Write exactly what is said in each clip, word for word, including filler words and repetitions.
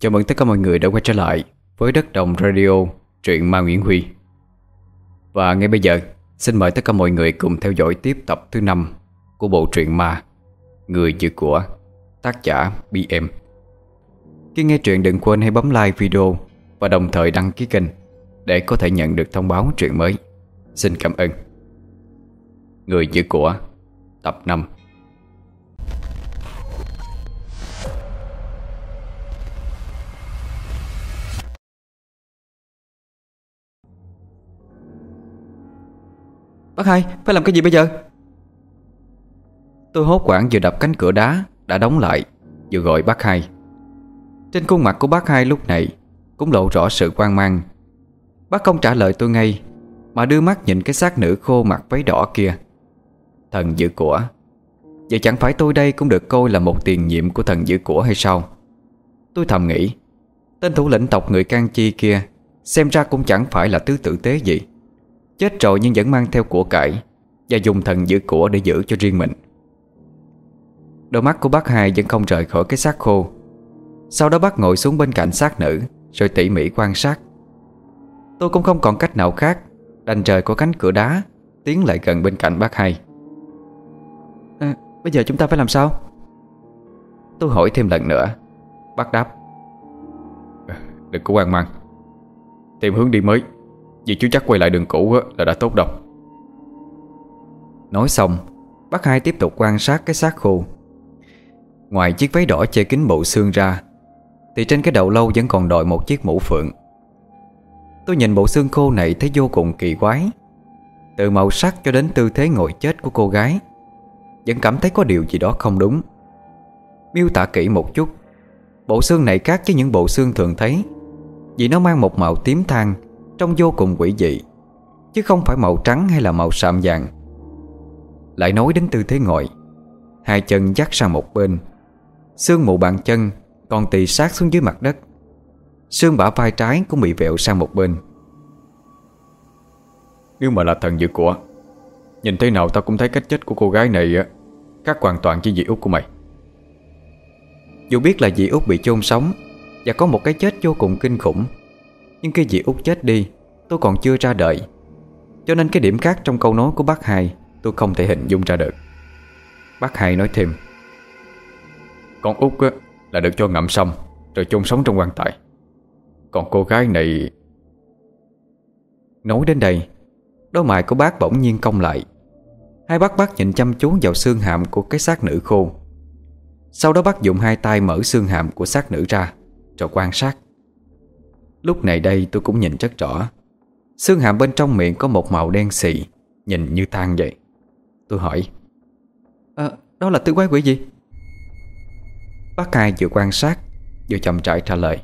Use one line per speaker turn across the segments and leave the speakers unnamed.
Chào mừng tất cả mọi người đã quay trở lại với Đất Đồng Radio, truyện Ma Nguyễn Huy. Và ngay bây giờ, xin mời tất cả mọi người cùng theo dõi tiếp tập thứ năm của bộ truyện ma Người Giữ Của, tác giả bê em. Khi nghe truyện đừng quên hãy bấm like video và đồng thời đăng ký kênh để có thể nhận được thông báo truyện mới. Xin cảm ơn. Người Giữ Của, tập năm.
Bác Hai, phải làm cái gì bây giờ?
Tôi hốt hoảng vừa đập cánh cửa đá đã đóng lại, vừa gọi bác Hai. Trên khuôn mặt của bác Hai lúc này cũng lộ rõ sự hoang mang. Bác không trả lời tôi ngay, mà đưa mắt nhìn cái xác nữ khô mặc váy đỏ kia. Thần giữ của. Vậy chẳng phải tôi đây cũng được coi là một tiền nhiệm của thần giữ của hay sao? Tôi thầm nghĩ, tên thủ lĩnh tộc người Can Chi kia xem ra cũng chẳng phải là tứ tử tế gì. Chết rồi nhưng vẫn mang theo của cải và dùng thần giữ của để giữ cho riêng mình. Đôi mắt của bác Hai vẫn không rời khỏi cái xác khô. Sau đó bác ngồi xuống bên cạnh xác nữ rồi tỉ mỉ quan sát. Tôi cũng không còn cách nào khác, đành rời qua cánh cửa đá, tiến lại gần bên cạnh bác Hai.
à, Bây giờ chúng ta phải làm sao?
Tôi hỏi thêm lần nữa. Bác đáp, đừng có hoang mang, tìm hướng đi mới, vì chú chắc quay lại đường cũ là đã tốt đâu. Nói xong, bác Hai tiếp tục quan sát cái xác khô. Ngoài chiếc váy đỏ che kín bộ xương ra, thì trên cái đầu lâu vẫn còn đội một chiếc mũ phượng. Tôi nhìn bộ xương khô này thấy vô cùng kỳ quái. Từ màu sắc cho đến tư thế ngồi chết của cô gái, vẫn cảm thấy có điều gì đó không đúng. Miêu tả kỹ một chút, bộ xương này khác với những bộ xương thường thấy, vì nó mang một màu tím than, trông vô cùng quỷ dị, chứ không phải màu trắng hay là màu sạm vàng. Lại nói đến tư thế ngồi, hai chân dắt sang một bên, xương mù bàn chân còn tì sát xuống dưới mặt đất. Xương bả vai trái cũng bị vẹo sang một bên. Nếu mà là thần giữ của, nhìn thế nào tao cũng thấy cách chết của cô gái này khác hoàn toàn với dì út của mày. Dù biết là dì út bị chôn sống và có một cái chết vô cùng kinh khủng, nhưng khi dì út chết đi, tôi còn chưa ra đời, cho nên cái điểm khác trong câu nói của bác Hai tôi không thể hình dung ra được. Bác Hai nói thêm, con út á, là được cho ngậm xong rồi chôn sống trong quan tài. Còn cô gái này... Nói đến đây, đôi mày của bác bỗng nhiên cong lại. Hai bác bác nhìn chăm chú vào xương hàm của cái xác nữ khô. Sau đó bác dùng hai tay mở xương hàm của xác nữ ra rồi quan sát. Lúc này đây tôi cũng nhìn rất rõ. Xương hàm bên trong miệng có một màu đen xì, nhìn như than vậy. Tôi hỏi,
à, Đó là thứ quái quỷ gì?
bác Hai vừa quan sát vừa chậm rãi trả lời,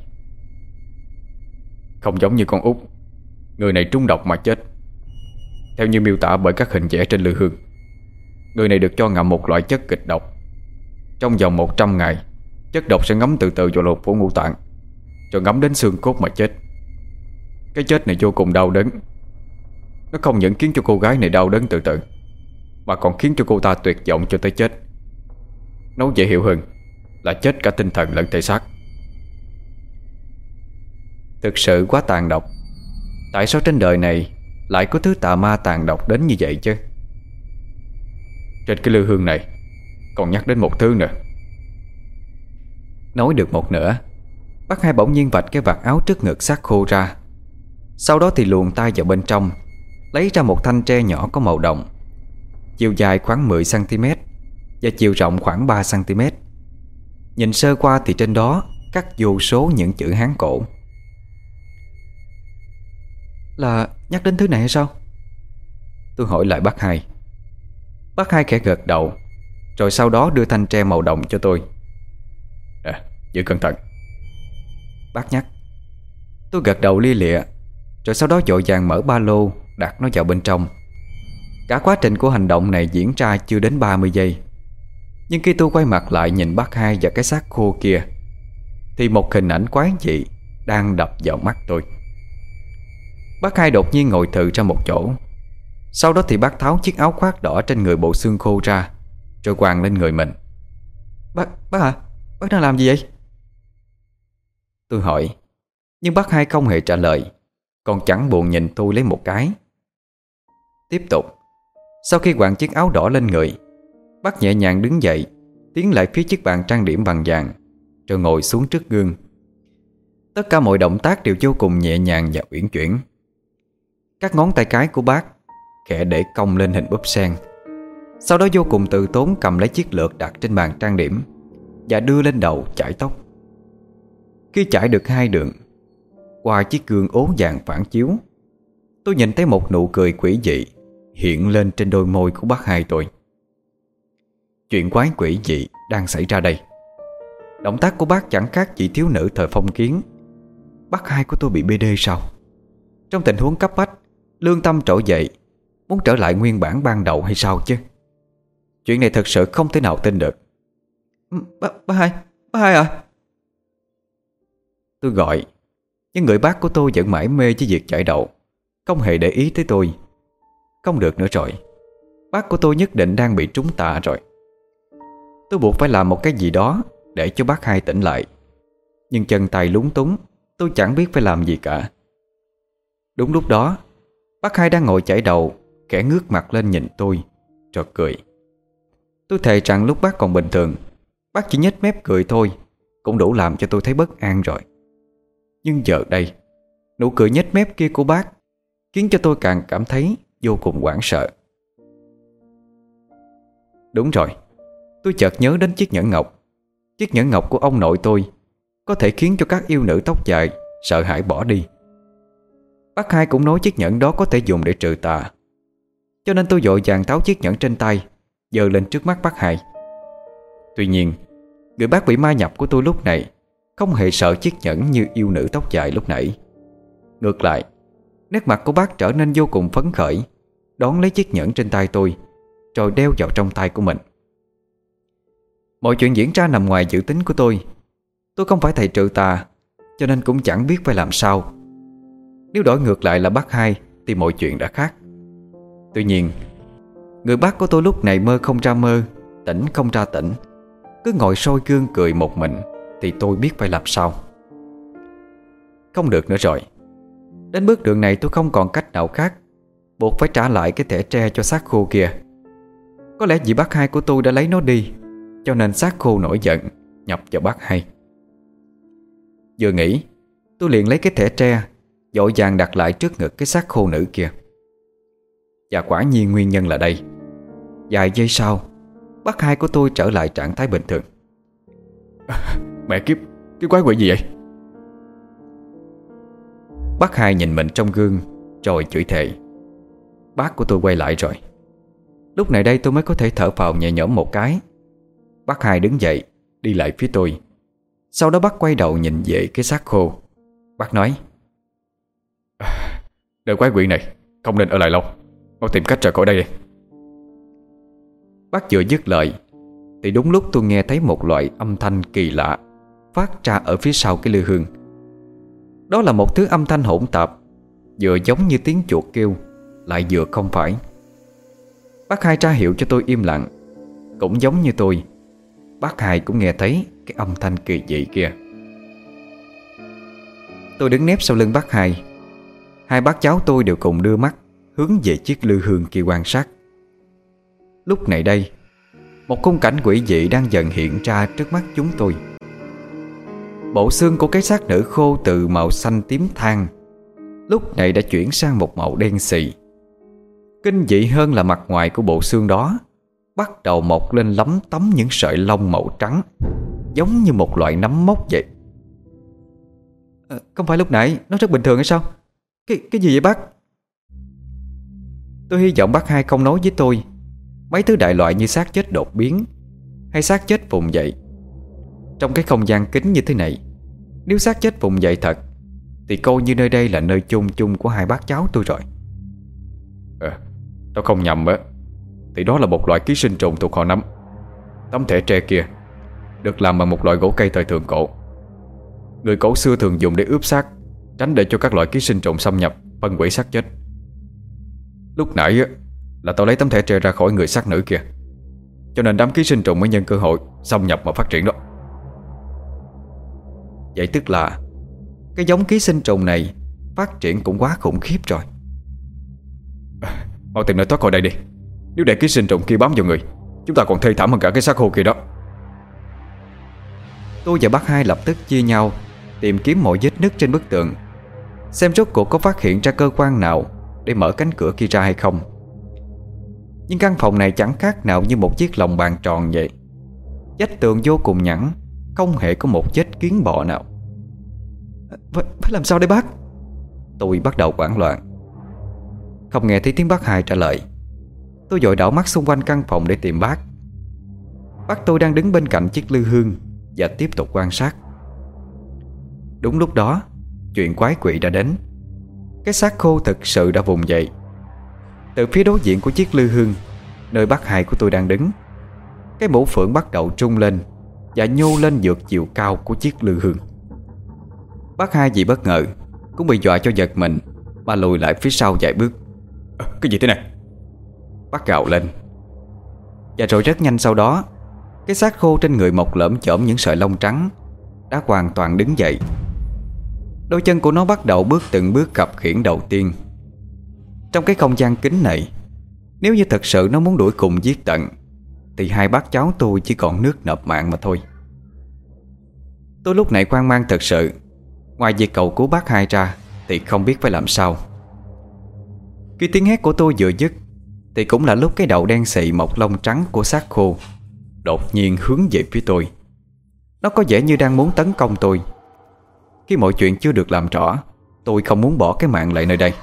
không giống như con út, người này trúng độc mà chết. Theo như miêu tả bởi các hình vẽ trên lư hương, người này được cho ngậm một loại chất kịch độc. Trong vòng một trăm ngày, chất độc sẽ ngấm từ từ vào lục phủ ngũ tạng, rồi ngấm đến xương cốt mà chết. Cái chết này vô cùng đau đớn. Nó không những khiến cho cô gái này đau đớn từ từ, mà còn khiến cho cô ta tuyệt vọng cho tới chết. Nói dễ hiểu hơn là chết cả tinh thần lẫn thể xác. Thực sự quá tàn độc. Tại sao trên đời này lại có thứ tà ma tàn độc đến như vậy chứ? Trên cái lư hương này còn nhắc đến một thứ nữa. Nói được một nửa, bác Hai bỗng nhiên vạch cái vạt áo trước ngực xác khô ra. Sau đó thì luồn tay vào bên trong, lấy ra một thanh tre nhỏ có màu đồng, chiều dài khoảng mười xăng-ti-mét và chiều rộng khoảng ba xăng-ti-mét. Nhìn sơ qua thì trên đó khắc vô số những chữ Hán cổ.
Là nhắc đến thứ này hay sao?
Tôi hỏi lại bác Hai. Bác Hai khẽ gật đầu, rồi sau đó đưa thanh tre màu đồng cho tôi. À, giữ cẩn thận, bác nhắc. Tôi gật đầu lia lịa, rồi sau đó vội vàng mở ba lô đặt nó vào bên trong. Cả quá trình của hành động này diễn ra chưa đến ba mươi giây. Nhưng khi tôi quay mặt lại nhìn bác Hai và cái xác khô kia, thì một hình ảnh quái dị đang đập vào mắt tôi. Bác Hai đột nhiên ngồi thừ ra một chỗ. Sau đó thì bác tháo chiếc áo khoác đỏ trên người bộ xương khô ra, rồi quàng lên người mình.
Bác, bác à, bác đang làm gì vậy?
Tôi hỏi, nhưng bác hai không hề trả lời, còn chẳng buồn nhìn tôi lấy một cái. Tiếp tục. Sau khi quàng chiếc áo đỏ lên người, bác nhẹ nhàng đứng dậy, tiến lại phía chiếc bàn trang điểm bằng vàng, rồi ngồi xuống trước gương. Tất cả mọi động tác đều vô cùng nhẹ nhàng và uyển chuyển. Các ngón tay cái của bác khẽ để cong lên hình búp sen, sau đó vô cùng tự tốn cầm lấy chiếc lược đặt trên bàn trang điểm và đưa lên đầu chải tóc. Khi chải được hai đường, qua chiếc gương ố vàng phản chiếu, tôi nhìn thấy một nụ cười quỷ dị hiện lên trên đôi môi của bác hai tôi. Chuyện quái quỷ dị đang xảy ra đây. Động tác của bác chẳng khác chị thiếu nữ thời phong kiến. Bác hai của tôi bị bê đê sao? Trong tình huống cấp bách, lương tâm trỗi dậy, muốn trở lại nguyên bản ban đầu hay sao chứ? Chuyện này thật sự không thể nào tin được.
Bác, bác hai, bác hai à?
Tôi gọi, nhưng người bác của tôi vẫn mải mê với việc chải đầu, không hề để ý tới tôi. Không được nữa rồi, bác của tôi nhất định đang bị trúng tà rồi. Tôi buộc phải làm một cái gì đó để cho bác hai tỉnh lại, nhưng chân tay lúng túng, tôi chẳng biết phải làm gì cả. Đúng lúc đó, bác hai đang ngồi chải đầu khẽ ngước mặt lên nhìn tôi, rồi cười. Tôi thề rằng lúc bác còn bình thường, bác chỉ nhếch mép cười thôi cũng đủ làm cho tôi thấy bất an rồi. Nhưng giờ đây, nụ cười nhếch mép kia của bác khiến cho tôi càng cảm thấy vô cùng hoảng sợ. Đúng rồi, tôi chợt nhớ đến chiếc nhẫn ngọc. Chiếc nhẫn ngọc của ông nội tôi có thể khiến cho các yêu nữ tóc dài sợ hãi bỏ đi. Bác hai cũng nói chiếc nhẫn đó có thể dùng để trừ tà, cho nên tôi vội vàng tháo chiếc nhẫn trên tay, giơ lên trước mắt bác hai. Tuy nhiên, người bác bị ma nhập của tôi lúc này không hề sợ chiếc nhẫn như yêu nữ tóc dài lúc nãy. Ngược lại, nét mặt của bác trở nên vô cùng phấn khởi, đón lấy chiếc nhẫn trên tay tôi, rồi đeo vào trong tay của mình. Mọi chuyện diễn ra nằm ngoài dự tính của tôi. Tôi không phải thầy trừ tà, cho nên cũng chẳng biết phải làm sao. Nếu đổi ngược lại là bác hai thì mọi chuyện đã khác. Tuy nhiên, người bác của tôi lúc này mơ không ra mơ, tỉnh không ra tỉnh, cứ ngồi soi gương cười một mình, thì tôi biết phải làm sao. Không được nữa rồi. Đến bước đường này tôi không còn cách nào khác, buộc phải trả lại cái thẻ tre cho xác khô kia. Có lẽ vì bác hai của tôi đã lấy nó đi, cho nên xác khô nổi giận nhập vào bác hai. Vừa nghĩ, tôi liền lấy cái thẻ tre, vội vàng đặt lại trước ngực cái xác khô nữ kia. Và quả nhiên nguyên nhân là đây. Vài giây sau, bác hai của tôi trở lại trạng thái bình thường. Mẹ kiếp, cái quái quỷ gì vậy? Bác hai nhìn mình trong gương rồi chửi thề. Bác của tôi quay lại rồi. Lúc này đây tôi mới có thể thở phào nhẹ nhõm một cái. Bác hai đứng dậy, đi lại phía tôi. Sau đó bác quay đầu nhìn về cái xác khô. Bác nói: Đời quái quỷ này không nên ở lại lâu, mau tìm cách rời khỏi đây đi. Bác vừa dứt lời thì đúng lúc tôi nghe thấy một loại âm thanh kỳ lạ phát ra ở phía sau cái lư hương. Đó là một thứ âm thanh hỗn tạp, vừa giống như tiếng chuột kêu, lại vừa không phải. Bác hai ra hiệu cho tôi im lặng. Cũng giống như tôi, bác hai cũng nghe thấy cái âm thanh kỳ dị kia. Tôi đứng nép sau lưng bác hai. Hai bác cháu tôi đều cùng đưa mắt hướng về chiếc lư hương kia quan sát. Lúc này đây, một khung cảnh quỷ dị đang dần hiện ra trước mắt chúng tôi. Bộ xương của cái xác nữ khô từ màu xanh tím than lúc này đã chuyển sang một màu đen xì. Kinh dị hơn là mặt ngoài của bộ xương đó bắt đầu mọc lên lấm tấm những sợi lông màu trắng, giống như một loại nấm mốc vậy. à, Không phải lúc nãy nó rất bình thường hay sao? Cái, cái gì vậy bác? Tôi hy vọng bác hai không nói với tôi mấy thứ đại loại như xác chết đột biến hay xác chết vùng dậy. Trong cái không gian kín như thế này, nếu xác chết vùng dậy thật thì coi như nơi đây là nơi chôn chung của hai bác cháu tôi rồi. À, tao không nhầm á thì đó là một loại ký sinh trùng thuộc họ nấm. Tấm thẻ tre kia được làm bằng một loại gỗ cây thời thượng cổ. Người cổ xưa thường dùng để ướp xác, tránh để cho các loại ký sinh trùng xâm nhập phân hủy xác chết. Lúc nãy á là tao lấy tấm thẻ tre ra khỏi người xác nữ kia, cho nên đám ký sinh trùng mới nhân cơ hội xâm nhập mà phát triển đó. Vậy tức là cái giống ký sinh trùng này phát triển cũng quá khủng khiếp rồi.
Mau tìm nơi thoát khỏi đây đi. Nếu để ký sinh trùng kia bám vào người, chúng ta còn thê thảm hơn cả cái xác khô kia đó.
Tôi và bác Hai lập tức chia nhau tìm kiếm mọi vết nứt trên bức tường, xem rốt cuộc có phát hiện ra cơ quan nào để mở cánh cửa kia ra hay không. Nhưng căn phòng này chẳng khác nào như một chiếc lồng bàn tròn vậy. Vách tường vô cùng nhẵn, không hề có một vết kiến bọ nào.
Phải, phải làm sao đây bác?
Tôi bắt đầu hoảng loạn. Không nghe thấy tiếng bác Hai trả lời, tôi vội đảo mắt xung quanh căn phòng để tìm bác. Bác tôi đang đứng bên cạnh chiếc lư hương và tiếp tục quan sát. Đúng lúc đó, chuyện quái quỷ đã đến. Cái xác khô thực sự đã vùng dậy. Từ phía đối diện của chiếc lư hương, nơi bác Hai của tôi đang đứng, cái mũ phượng bắt đầu trung lên và nhô lên vượt chiều cao của chiếc lư hương. Bác Hai vì bất ngờ cũng bị dọa cho giật mình mà lùi lại phía sau vài bước.
À, cái gì thế này?
Bác gào lên. Và rồi rất nhanh sau đó, cái xác khô trên người mọc lởm chởm những sợi lông trắng đã hoàn toàn đứng dậy. Đôi chân của nó bắt đầu bước từng bước khập khiễng đầu tiên. Trong cái không gian kín này, nếu như thật sự nó muốn đuổi cùng giết tận, thì hai bác cháu tôi chỉ còn nước nộp mạng mà thôi. Tôi lúc này hoang mang thật sự. Ngoài việc cầu cứu bác Hai ra thì không biết phải làm sao. Khi tiếng hét của tôi vừa dứt thì cũng là lúc cái đầu đen xị mọc lông trắng của xác khô đột nhiên hướng về phía tôi. Nó có vẻ như đang muốn tấn công tôi. Khi mọi chuyện chưa được làm rõ, tôi không muốn bỏ cái mạng lại nơi đây.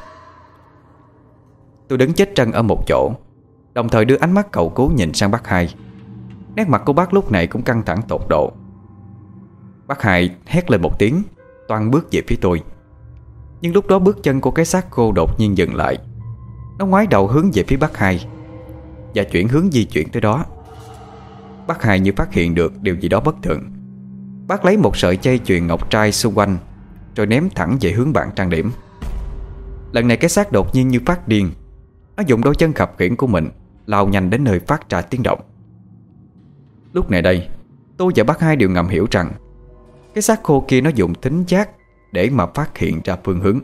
Tôi đứng chết chân ở một chỗ, đồng thời đưa ánh mắt cầu cứu nhìn sang bác Hai. Nét mặt của bác lúc này cũng căng thẳng tột độ. Bác Hai hét lên một tiếng, toan bước về phía tôi. Nhưng lúc đó bước chân của cái xác khô đột nhiên dừng lại. Nó ngoái đầu hướng về phía bác Hai và chuyển hướng di chuyển tới đó. Bác Hai như phát hiện được điều gì đó bất thường. Bác lấy một sợi dây chuyền ngọc trai xung quanh rồi ném thẳng về hướng bàn trang điểm. Lần này cái xác đột nhiên như phát điên. Nó dùng đôi chân khập khiễng của mình lao nhanh đến nơi phát ra tiếng động. Lúc này đây, tôi và bác Hai đều ngầm hiểu rằng cái xác khô kia nó dùng thính giác để mà phát hiện ra phương hướng.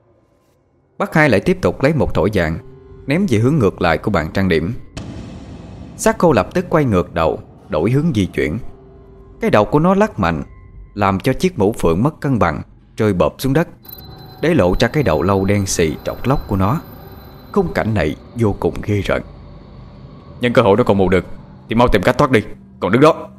Bác Hai lại tiếp tục lấy một thỏi vàng ném về hướng ngược lại của bàn trang điểm. Xác khô lập tức quay ngược đầu, đổi hướng di chuyển. Cái đầu của nó lắc mạnh, làm cho chiếc mũ phượng mất cân bằng, rơi bợp xuống đất, để lộ ra cái đầu lâu đen xì trọc lóc của nó. Khung cảnh này vô cùng ghê rợn.
Nhân cơ hội nó còn mù được thì mau tìm cách thoát đi, còn đứng đó.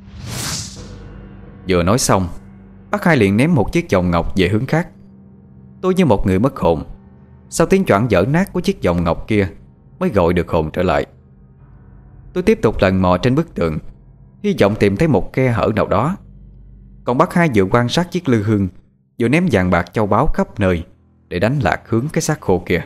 Vừa nói xong, bác Hai liền ném một chiếc vòng ngọc về hướng khác. Tôi như một người mất hồn. Sau tiếng choảng dở nát của chiếc vòng ngọc kia mới gọi được hồn trở lại. Tôi tiếp tục lần mò trên bức tường, hy vọng tìm thấy một khe hở nào đó. Còn bác Hai vừa quan sát chiếc lư hương, vừa ném vàng bạc châu báu khắp nơi để đánh lạc hướng cái xác khô kia.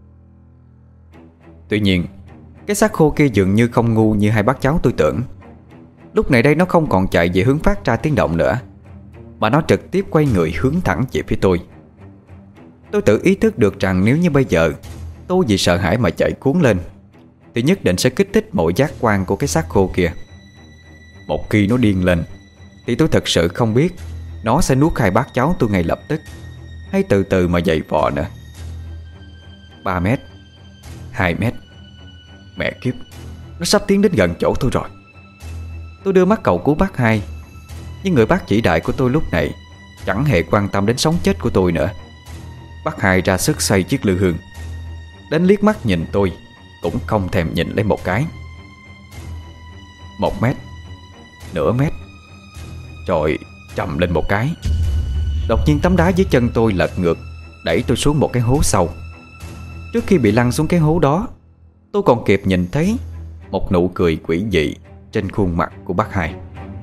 Tuy nhiên, cái xác khô kia dường như không ngu như hai bác cháu tôi tưởng. Lúc này đây nó không còn chạy về hướng phát ra tiếng động nữa, mà nó trực tiếp quay người hướng thẳng về phía tôi. Tôi tự ý thức được rằng nếu như bây giờ tôi vì sợ hãi mà chạy cuốn lên thì nhất định sẽ kích thích mọi giác quan của cái xác khô kia. Một khi nó điên lên thì tôi thật sự không biết nó sẽ nuốt hai bác cháu tôi ngay lập tức, hay từ từ mà dày vò nữa. Ba mét, hai mét. Mẹ kiếp, nó sắp tiến đến gần chỗ tôi rồi. Tôi đưa mắt cầu cứu bác Hai, nhưng người bác chỉ đại của tôi lúc này chẳng hề quan tâm đến sống chết của tôi nữa. Bác Hai ra sức xoay chiếc lư hương, đến liếc mắt nhìn tôi cũng không thèm nhìn lấy một cái. Một mét, nửa mét, rồi trầm lên một cái. Đột nhiên tấm đá dưới chân tôi lật ngược, đẩy tôi xuống một cái hố sâu. Trước khi bị lăn xuống cái hố đó, tôi còn kịp nhìn thấy một nụ cười quỷ dị trên khuôn mặt của bác Hai.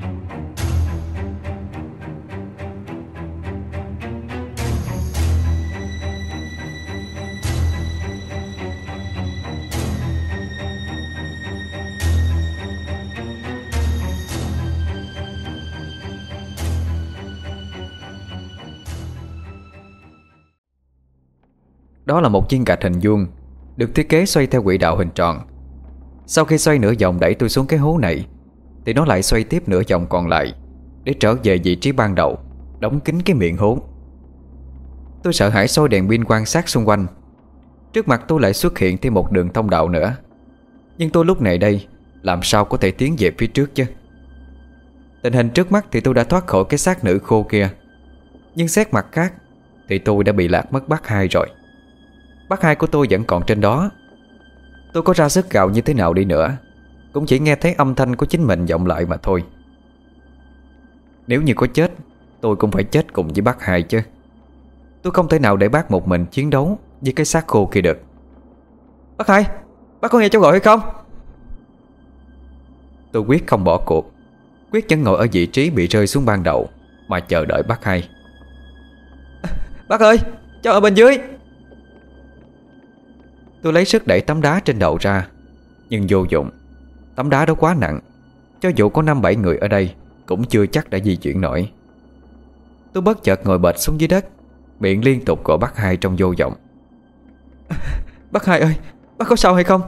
Đó là một viên gạch hình vuông được thiết kế xoay theo quỹ đạo hình tròn. Sau khi xoay nửa vòng đẩy tôi xuống cái hố này thì nó lại xoay tiếp nửa vòng còn lại để trở về vị trí ban đầu, đóng kín cái miệng hố. Tôi sợ hãi soi đèn pin quan sát xung quanh. Trước mặt tôi lại xuất hiện thêm một đường thông đạo nữa. Nhưng tôi lúc này đây làm sao có thể tiến về phía trước chứ? Tình hình trước mắt thì tôi đã thoát khỏi cái xác nữ khô kia, nhưng xét mặt khác thì tôi đã bị lạc mất bác hai rồi. Bác hai của tôi vẫn còn trên đó. Tôi có ra sức gào như thế nào đi nữa cũng chỉ nghe thấy âm thanh của chính mình vọng lại mà thôi. Nếu như có chết, tôi cũng phải chết cùng với bác hai chứ. Tôi không thể nào để bác một mình chiến đấu với cái xác khô kia được. Bác hai, bác có nghe cháu gọi hay không? Tôi quyết không bỏ cuộc. Quyết vẫn ngồi ở vị trí bị rơi xuống ban đầu mà chờ đợi bác hai. Bác ơi, cháu ở bên dưới. Tôi lấy sức đẩy tấm đá trên đầu ra, nhưng vô dụng. Tấm đá đó quá nặng, cho dù có năm bảy người ở đây cũng chưa chắc đã di chuyển nổi. Tôi bất chợt ngồi bệt xuống dưới đất, miệng liên tục gọi bác hai trong vô vọng. Bác hai ơi, bác có sao hay không?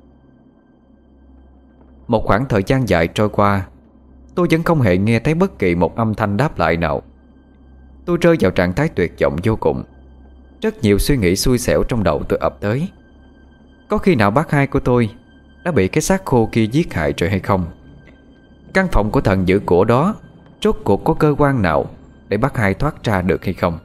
Một khoảng thời gian dài trôi qua, tôi vẫn không hề nghe thấy bất kỳ một âm thanh đáp lại nào. Tôi rơi vào trạng thái tuyệt vọng vô cùng. Rất nhiều suy nghĩ xui xẻo trong đầu tôi ập tới. Có khi nào bác hai của tôi đã bị cái xác khô kia giết hại rồi hay không? Căn phòng của thần giữ của đó rốt cuộc có cơ quan nào để bác hai thoát ra được hay không?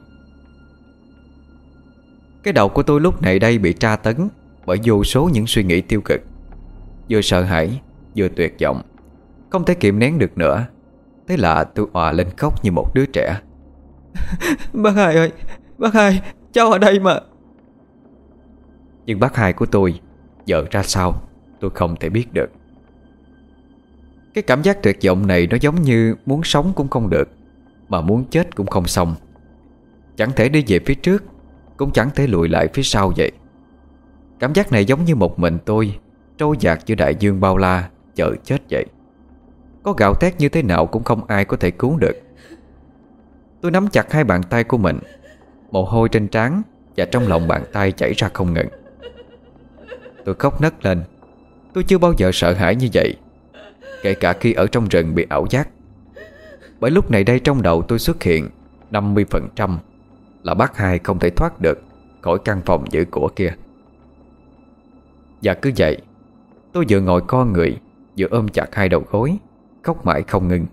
Cái đầu của tôi lúc này đây bị tra tấn bởi vô số những suy nghĩ tiêu cực. Vừa sợ hãi, vừa tuyệt vọng, không thể kiềm nén được nữa. Thế là tôi òa lên khóc như một đứa trẻ. Bác hai ơi, bác hai, cháu ở đây mà. Nhưng bác hai của tôi giờ ra sao tôi không thể biết được. Cái cảm giác tuyệt vọng này nó giống như muốn sống cũng không được, mà muốn chết cũng không xong. Chẳng thể đi về phía trước, cũng chẳng thể lùi lại phía sau vậy. Cảm giác này giống như một mình tôi trôi dạt giữa đại dương bao la chờ chết vậy. Có gào thét như thế nào cũng không ai có thể cứu được. Tôi nắm chặt hai bàn tay của mình, mồ hôi trên trán và trong lòng bàn tay chảy ra không ngừng. Tôi khóc nấc lên. Tôi chưa bao giờ sợ hãi như vậy, kể cả khi ở trong rừng bị ảo giác. Bởi lúc này đây trong đầu tôi xuất hiện năm mươi phần trăm là bác hai không thể thoát được khỏi căn phòng giữ của kia. Và cứ vậy, tôi vừa ngồi co người, vừa ôm chặt hai đầu gối, khóc mãi không ngừng.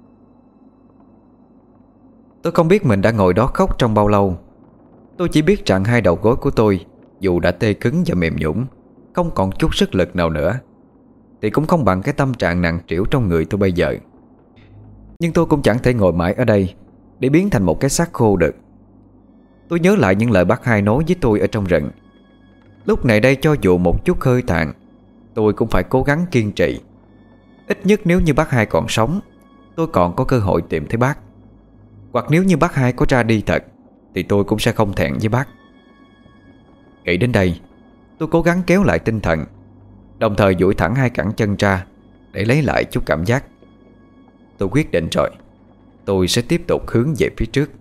Tôi không biết mình đã ngồi đó khóc trong bao lâu. Tôi chỉ biết rằng hai đầu gối của tôi dù đã tê cứng và mềm nhũn, không còn chút sức lực nào nữa, thì cũng không bằng cái tâm trạng nặng trĩu trong người tôi bây giờ. Nhưng tôi cũng chẳng thể ngồi mãi ở đây để biến thành một cái xác khô được. Tôi nhớ lại những lời bác hai nói với tôi ở trong rừng. Lúc này đây cho dù một chút hơi tàn, tôi cũng phải cố gắng kiên trì. Ít nhất nếu như bác hai còn sống, tôi còn có cơ hội tìm thấy bác. Hoặc nếu như bác hai có ra đi thật, thì tôi cũng sẽ không thẹn với bác. Nghĩ đến đây, tôi cố gắng kéo lại tinh thần, đồng thời duỗi thẳng hai cẳng chân ra để lấy lại chút cảm giác. Tôi quyết định rồi, tôi sẽ tiếp tục hướng về phía trước.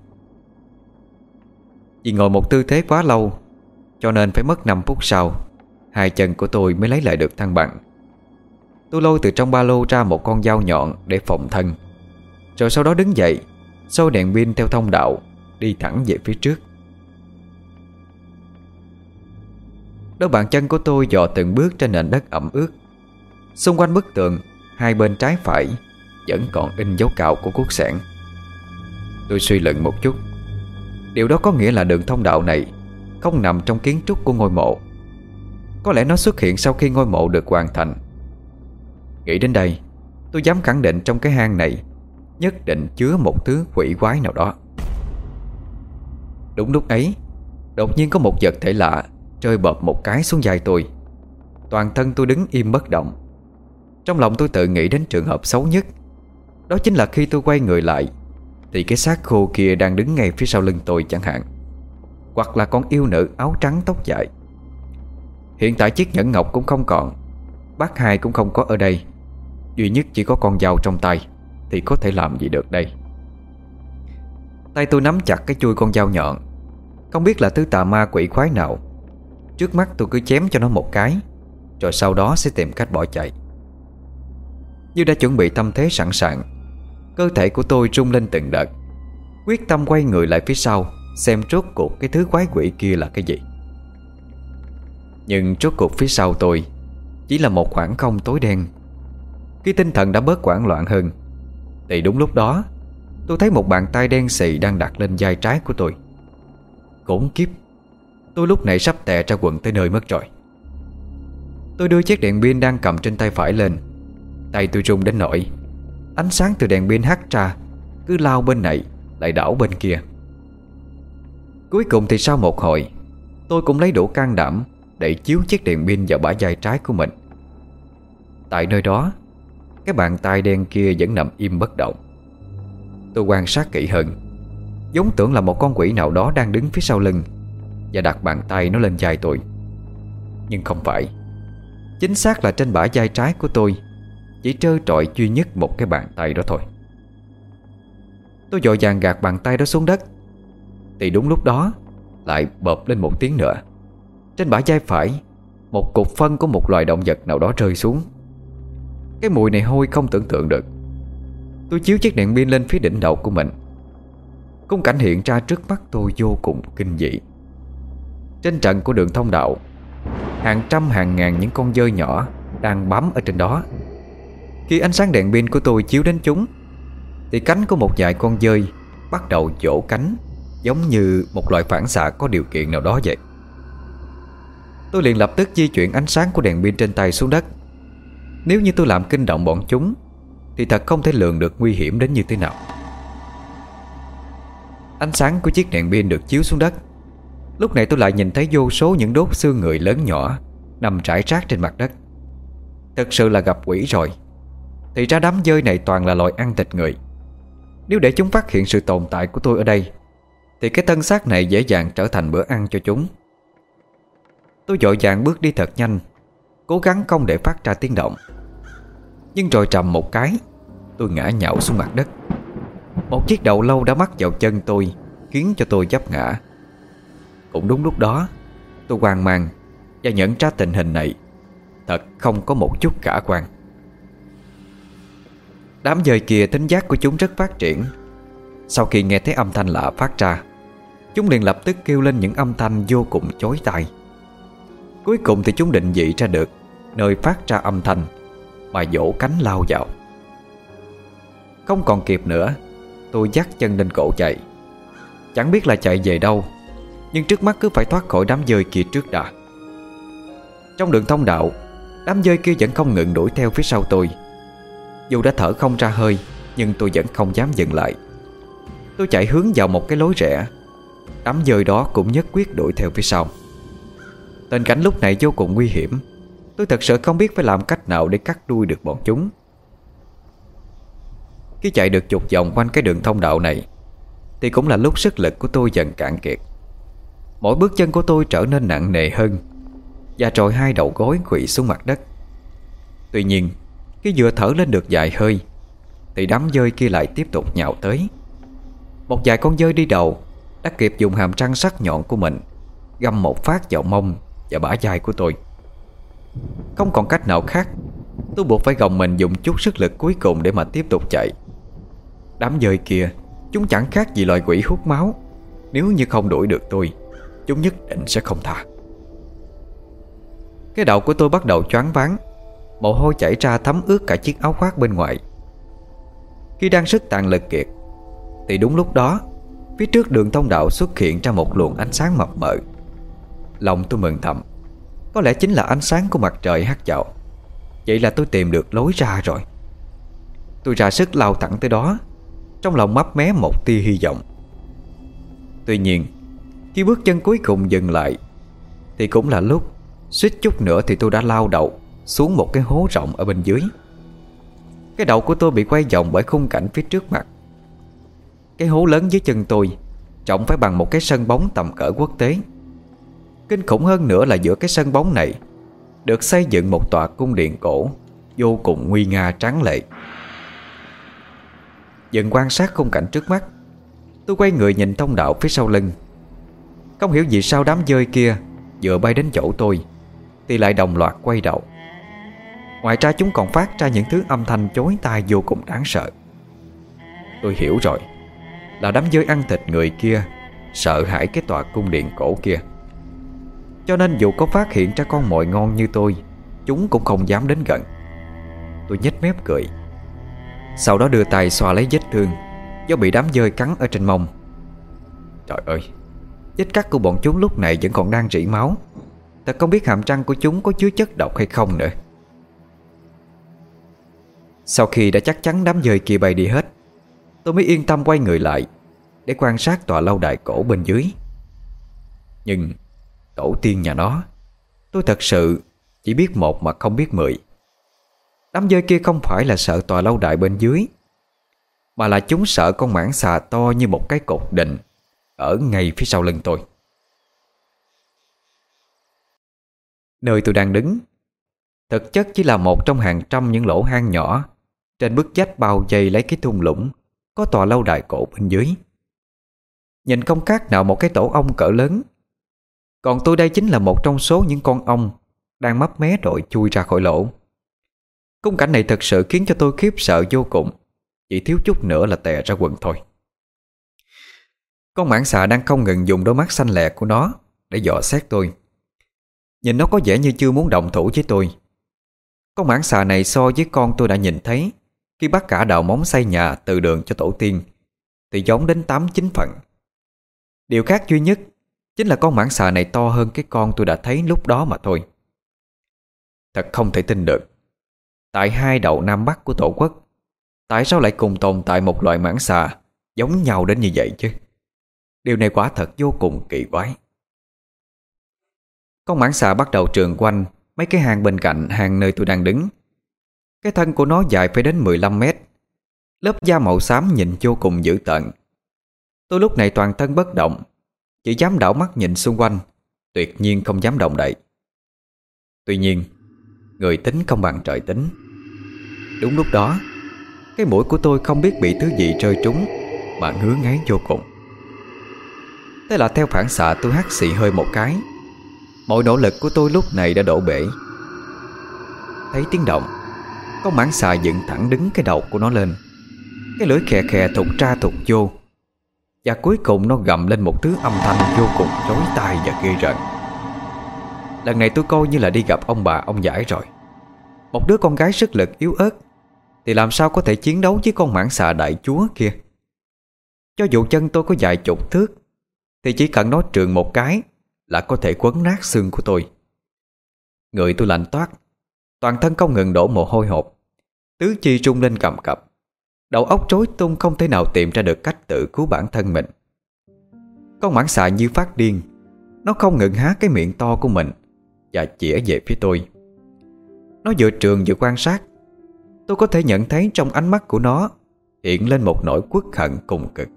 Vì ngồi một tư thế quá lâu, cho nên phải mất năm phút sau, hai chân của tôi mới lấy lại được thăng bằng. Tôi lôi từ trong ba lô ra một con dao nhọn để phòng thân, rồi sau đó đứng dậy, soi đèn pin theo thông đạo, đi thẳng về phía trước. Đôi bàn chân của tôi dò từng bước trên nền đất ẩm ướt. Xung quanh bức tường, hai bên trái phải vẫn còn in dấu cào của cuốc xẻng. Tôi suy luận một chút. Điều đó có nghĩa là đường thông đạo này không nằm trong kiến trúc của ngôi mộ. Có lẽ nó xuất hiện sau khi ngôi mộ được hoàn thành. Nghĩ đến đây, tôi dám khẳng định trong cái hang này nhất định chứa một thứ quỷ quái nào đó. Đúng lúc ấy, đột nhiên có một vật thể lạ rơi bợp một cái xuống vai tôi. Toàn thân tôi đứng im bất động. Trong lòng tôi tự nghĩ đến trường hợp xấu nhất. Đó chính là khi tôi quay người lại thì cái xác khô kia đang đứng ngay phía sau lưng tôi chẳng hạn. Hoặc là con yêu nữ áo trắng tóc dài. Hiện tại chiếc nhẫn ngọc cũng không còn, bác hai cũng không có ở đây. Duy nhất chỉ có con dao trong tay, thì có thể làm gì được đây. Tay tôi nắm chặt cái chuôi con dao nhọn. Không biết là thứ tà ma quỷ quái nào. Trước mắt tôi cứ chém cho nó một cái, rồi sau đó sẽ tìm cách bỏ chạy. Như đã chuẩn bị tâm thế sẵn sàng, cơ thể của tôi rung lên từng đợt, quyết tâm quay người lại phía sau xem rốt cuộc cái thứ quái quỷ kia là cái gì. Nhưng rốt cuộc phía sau tôi chỉ là một khoảng không tối đen. Khi tinh thần đã bớt hoảng loạn hơn thì đúng lúc đó tôi thấy một bàn tay đen xì đang đặt lên vai trái của tôi. Khốn kiếp, tôi lúc này sắp tè ra quần tới nơi mất rồi. Tôi đưa chiếc đèn pin đang cầm trên tay phải lên. Tay tôi run đến nỗi ánh sáng từ đèn pin hắt ra cứ lao bên này lại đảo bên kia. Cuối cùng thì sau một hồi, tôi cũng lấy đủ can đảm để chiếu chiếc đèn pin vào bả vai trái của mình. Tại nơi đó, cái bàn tay đen kia vẫn nằm im bất động. Tôi quan sát kỹ hơn, giống tưởng là một con quỷ nào đó đang đứng phía sau lưng và đặt bàn tay nó lên vai tôi. Nhưng không phải. Chính xác là trên bả vai trái của tôi chỉ trơ trọi duy nhất một cái bàn tay đó thôi. Tôi vội vàng gạt bàn tay đó xuống đất. Thì đúng lúc đó lại bợp lên một tiếng nữa. Trên bả vai phải, một cục phân của một loài động vật nào đó rơi xuống. Cái mùi này hôi không tưởng tượng được. Tôi chiếu chiếc đèn pin lên phía đỉnh đầu của mình. Khung cảnh hiện ra trước mắt tôi vô cùng kinh dị. Trên trần của đường thông đạo, hàng trăm hàng ngàn những con dơi nhỏ đang bám ở trên đó. Khi ánh sáng đèn pin của tôi chiếu đến chúng thì cánh của một vài con dơi bắt đầu vỗ cánh, giống như một loại phản xạ có điều kiện nào đó vậy. Tôi liền lập tức di chuyển ánh sáng của đèn pin trên tay xuống đất. Nếu như tôi làm kinh động bọn chúng thì thật không thể lường được nguy hiểm đến như thế nào. Ánh sáng của chiếc đèn pin được chiếu xuống đất. Lúc này tôi lại nhìn thấy vô số những đốt xương người lớn nhỏ nằm rải rác trên mặt đất. Thực sự là gặp quỷ rồi. Thì ra đám dơi này toàn là loài ăn thịt người. Nếu để chúng phát hiện sự tồn tại của tôi ở đây thì cái thân xác này dễ dàng trở thành bữa ăn cho chúng. Tôi vội vàng bước đi thật nhanh, cố gắng không để phát ra tiếng động. Nhưng rồi trầm một cái, tôi ngã nhào xuống mặt đất. Một chiếc đầu lâu đã mắc vào chân tôi, khiến cho tôi vấp ngã. Cũng đúng lúc đó, tôi hoang mang và nhận ra tình hình này thật không có một chút khả quan. Đám dơi kia thính giác của chúng rất phát triển. Sau khi nghe thấy âm thanh lạ phát ra, chúng liền lập tức kêu lên những âm thanh vô cùng chói tai. Cuối cùng thì chúng định vị ra được nơi phát ra âm thanh mà vỗ cánh lao vào. Không còn kịp nữa, tôi dắt chân lên cổ chạy. Chẳng biết là chạy về đâu, nhưng trước mắt cứ phải thoát khỏi đám dơi kia trước đã. Trong đường thông đạo, đám dơi kia vẫn không ngừng đuổi theo phía sau tôi. Dù đã thở không ra hơi, nhưng tôi vẫn không dám dừng lại. Tôi chạy hướng vào một cái lối rẽ. Đám dơi đó cũng nhất quyết đuổi theo phía sau. Tình cảnh lúc này vô cùng nguy hiểm. Tôi thật sự không biết phải làm cách nào để cắt đuôi được bọn chúng. Khi chạy được chục vòng quanh cái đường thông đạo này thì cũng là lúc sức lực của tôi dần cạn kiệt. Mỗi bước chân của tôi trở nên nặng nề hơn, và rồi hai đầu gối khuỵu xuống mặt đất. Tuy nhiên, khi vừa thở lên được vài hơi thì đám dơi kia lại tiếp tục nhào tới. Một vài con dơi đi đầu đã kịp dùng hàm răng sắc nhọn của mình găm một phát vào mông và bả vai của tôi. Không còn cách nào khác, tôi buộc phải gồng mình dùng chút sức lực cuối cùng để mà tiếp tục chạy. Đám dơi kia, chúng chẳng khác gì loài quỷ hút máu. Nếu như không đuổi được tôi, chúng nhất định sẽ không tha. Cái đầu của tôi bắt đầu choáng váng, mồ hôi chảy ra thấm ướt cả chiếc áo khoác bên ngoài. Khi đang sức tàn lực kiệt thì đúng lúc đó, phía trước đường thông đạo xuất hiện ra một luồng ánh sáng mập mờ. Lòng tôi mừng thầm, có lẽ chính là ánh sáng của mặt trời hắt vào. Vậy là tôi tìm được lối ra rồi. Tôi ra sức lao thẳng tới đó, trong lòng mấp mé một tia hy vọng. Tuy nhiên, khi bước chân cuối cùng dừng lại thì cũng là lúc suýt chút nữa thì tôi đã lao đầu xuống một cái hố rộng ở bên dưới. Cái đầu của tôi bị quay vòng bởi khung cảnh phía trước mặt. Cái hố lớn dưới chân tôi rộng phải bằng một cái sân bóng tầm cỡ quốc tế. Kinh khủng hơn nữa là giữa cái sân bóng này được xây dựng một tòa cung điện cổ vô cùng nguy nga tráng lệ. Dần quan sát khung cảnh trước mắt, tôi quay người nhìn thông đạo phía sau lưng. Không hiểu vì sao đám dơi kia vừa bay đến chỗ tôi thì lại đồng loạt quay đầu. Ngoài ra chúng còn phát ra những thứ âm thanh chói tai vô cùng đáng sợ. Tôi hiểu rồi, là đám dơi ăn thịt người kia sợ hãi cái tòa cung điện cổ kia. Cho nên dù có phát hiện ra con mồi ngon như tôi, chúng cũng không dám đến gần. Tôi nhếch mép cười, sau đó đưa tay xoa lấy vết thương do bị đám dơi cắn ở trên mông. Trời ơi, vết cắt của bọn chúng lúc này vẫn còn đang rỉ máu. Thật không biết hàm răng của chúng có chứa chất độc hay không nữa. Sau khi đã chắc chắn đám dơi kia bay đi hết, tôi mới yên tâm quay người lại để quan sát tòa lâu đài cổ bên dưới. Nhưng tổ tiên nhà nó, tôi thật sự chỉ biết một mà không biết mười. Đám dơi kia không phải là sợ tòa lâu đài bên dưới, mà là chúng sợ con mãng xà to như một cái cột định ở ngay phía sau lưng tôi. Nơi tôi đang đứng thực chất chỉ là một trong hàng trăm những lỗ hang nhỏ trên bức vách bao vây lấy cái thung lũng có tòa lâu đài cổ bên dưới. Nhìn không khác nào một cái tổ ong cỡ lớn. Còn tôi đây chính là một trong số những con ong đang mấp mé đội chui ra khỏi lỗ. Khung cảnh này thật sự khiến cho tôi khiếp sợ vô cùng, chỉ thiếu chút nữa là tè ra quần thôi. Con mãng xà đang không ngừng dùng đôi mắt xanh lè của nó để dò xét tôi. Nhìn nó có vẻ như chưa muốn động thủ với tôi. Con mãng xà này so với con tôi đã nhìn thấy khi bắt cả đào móng xây nhà từ đường cho tổ tiên thì giống đến tám chín phần. Điều khác duy nhất chính là con mãng xà này to hơn cái con tôi đã thấy lúc đó mà thôi. Thật không thể tin được, tại hai đầu Nam Bắc của Tổ quốc, tại sao lại cùng tồn tại một loại mãng xà giống nhau đến như vậy chứ? Điều này quả thật vô cùng kỳ quái. Con mãng xà bắt đầu trườn quanh mấy cái hang bên cạnh hang nơi tôi đang đứng. Cái thân của nó dài phải đến mười lăm mét, lớp da màu xám nhìn vô cùng dữ tợn. Tôi lúc này toàn thân bất động, chỉ dám đảo mắt nhìn xung quanh, tuyệt nhiên không dám động đậy. Tuy nhiên, người tính không bằng trời tính. Đúng lúc đó, cái mũi của tôi không biết bị thứ gì rơi trúng mà ngứa ngáy vô cùng. Thế là theo phản xạ tôi hắt xì hơi một cái. Mọi nỗ lực của tôi lúc này đã đổ bể. Thấy tiếng động, con mãng xà dựng thẳng đứng cái đầu của nó lên. Cái lưỡi khè khè thụt ra thụt vô, và cuối cùng nó gầm lên một thứ âm thanh vô cùng chói tai và ghê rợn. Lần này tôi coi như là đi gặp ông bà ông giải rồi. Một đứa con gái sức lực yếu ớt thì làm sao có thể chiến đấu với con mãng xà đại chúa kia. Cho dù chân tôi có dài chục thước thì chỉ cần nó trườn một cái là có thể quấn nát xương của tôi. Người tôi lạnh toát, toàn thân không ngừng đổ mồ hôi hột, tứ chi rung lên cầm cập, đầu óc rối tung không thể nào tìm ra được cách tự cứu bản thân mình. Con mãng xà như phát điên, nó không ngừng há cái miệng to của mình và chĩa về phía tôi. Nó vừa trườn vừa quan sát. Tôi có thể nhận thấy trong ánh mắt của nó hiện lên một nỗi uất hận cùng cực.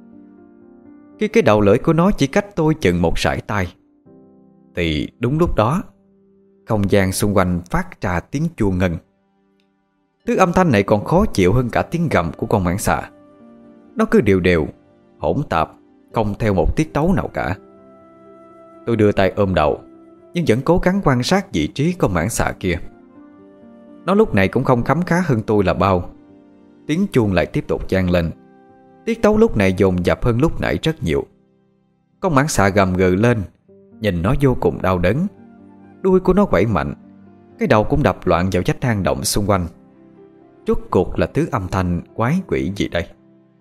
Khi cái đầu lưỡi của nó chỉ cách tôi chừng một sải tay, thì đúng lúc đó không gian xung quanh phát ra tiếng chuông ngân. Thứ âm thanh này còn khó chịu hơn cả tiếng gầm của con mãng xà. Nó cứ đều đều, hỗn tạp, không theo một tiết tấu nào cả. Tôi đưa tay ôm đầu, nhưng vẫn cố gắng quan sát vị trí con mãng xà kia. Nó lúc này cũng không khấm khá hơn tôi là bao. Tiếng chuông lại tiếp tục vang lên. Tiết tấu lúc này dồn dập hơn lúc nãy rất nhiều. Con mãng xà gầm gừ lên, nhìn nó vô cùng đau đớn. Đuôi của nó quẩy mạnh, cái đầu cũng đập loạn vào vách hang động xung quanh. Rốt cuộc là thứ âm thanh quái quỷ gì đây?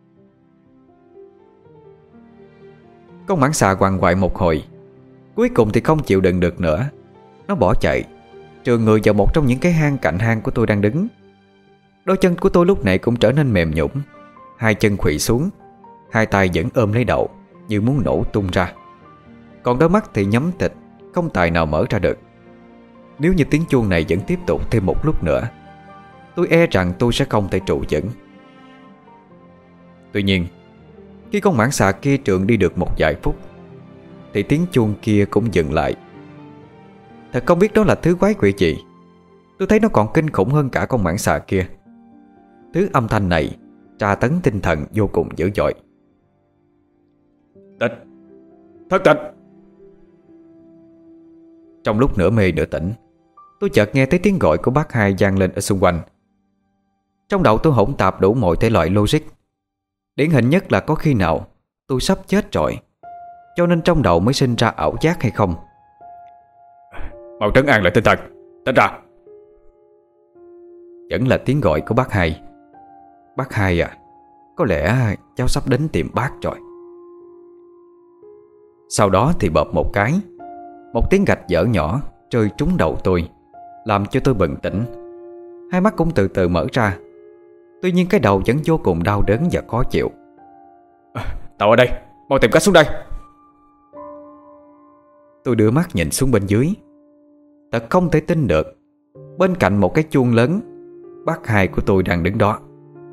Con mãng xà quằn quại một hồi, cuối cùng thì không chịu đựng được nữa. Nó bỏ chạy, trườn người vào một trong những cái hang cạnh hang của tôi đang đứng. Đôi chân của tôi lúc này cũng trở nên mềm nhũn, hai chân khuỵu xuống, hai tay vẫn ôm lấy đầu như muốn nổ tung ra. Còn đôi mắt thì nhắm tịt, không tài nào mở ra được. Nếu như tiếng chuông này vẫn tiếp tục thêm một lúc nữa, tôi e rằng tôi sẽ không thể trụ vững. Tuy nhiên, khi con mãng xà kia trườn đi được một vài phút thì tiếng chuông kia cũng dừng lại. Thật không biết đó là thứ quái quỷ gì. Tôi thấy nó còn kinh khủng hơn cả con mãng xà kia. Thứ âm thanh này tra tấn tinh thần vô cùng dữ dội. Tịch! Thất tịch! Trong lúc nửa mê nửa tỉnh, tôi chợt nghe thấy tiếng gọi của bác hai vang lên ở xung quanh. Trong đầu tôi hỗn tạp đủ mọi thể loại logic. Điển hình nhất là có khi nào tôi sắp chết rồi, cho nên trong đầu mới sinh ra ảo giác hay không.
Mau trấn an lại tinh thần, tỉnh ra.
Vẫn là tiếng gọi của bác Hai. Bác Hai à, có lẽ cháu sắp đến tìm bác rồi. Sau đó thì bợp một cái, một tiếng gạch dở nhỏ rơi trúng đầu tôi, làm cho tôi bừng tỉnh. Hai mắt cũng từ từ mở ra. Tuy nhiên cái đầu vẫn vô cùng đau đớn và khó chịu.
à, Tao ở đây, mau tìm cách xuống đây.
Tôi đưa mắt nhìn xuống bên dưới. Thật không thể tin được, bên cạnh một cái chuông lớn, bác Hai của tôi đang đứng đó.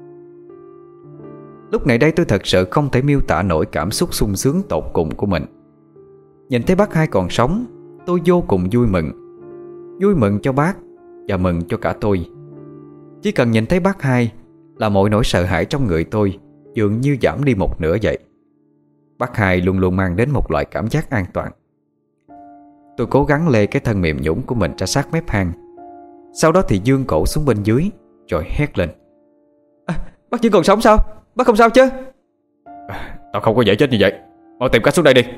Lúc này đây tôi thật sự không thể miêu tả nổi cảm xúc sung sướng tột cùng của mình. Nhìn thấy bác Hai còn sống, tôi vô cùng vui mừng. Vui mừng cho bác và mừng cho cả tôi. Chỉ cần nhìn thấy bác Hai là mọi nỗi sợ hãi trong người tôi dường như giảm đi một nửa vậy. Bác Hai luôn luôn mang đến một loại cảm giác an toàn. Tôi cố gắng lê cái thân mềm nhũn của mình ra sát mép hang. Sau đó thì dương cổ xuống bên dưới, rồi hét lên: à, bác vẫn còn sống sao? Bác không sao chứ?
à, Tao không có dễ chết như vậy. Mau tìm cách xuống đây đi.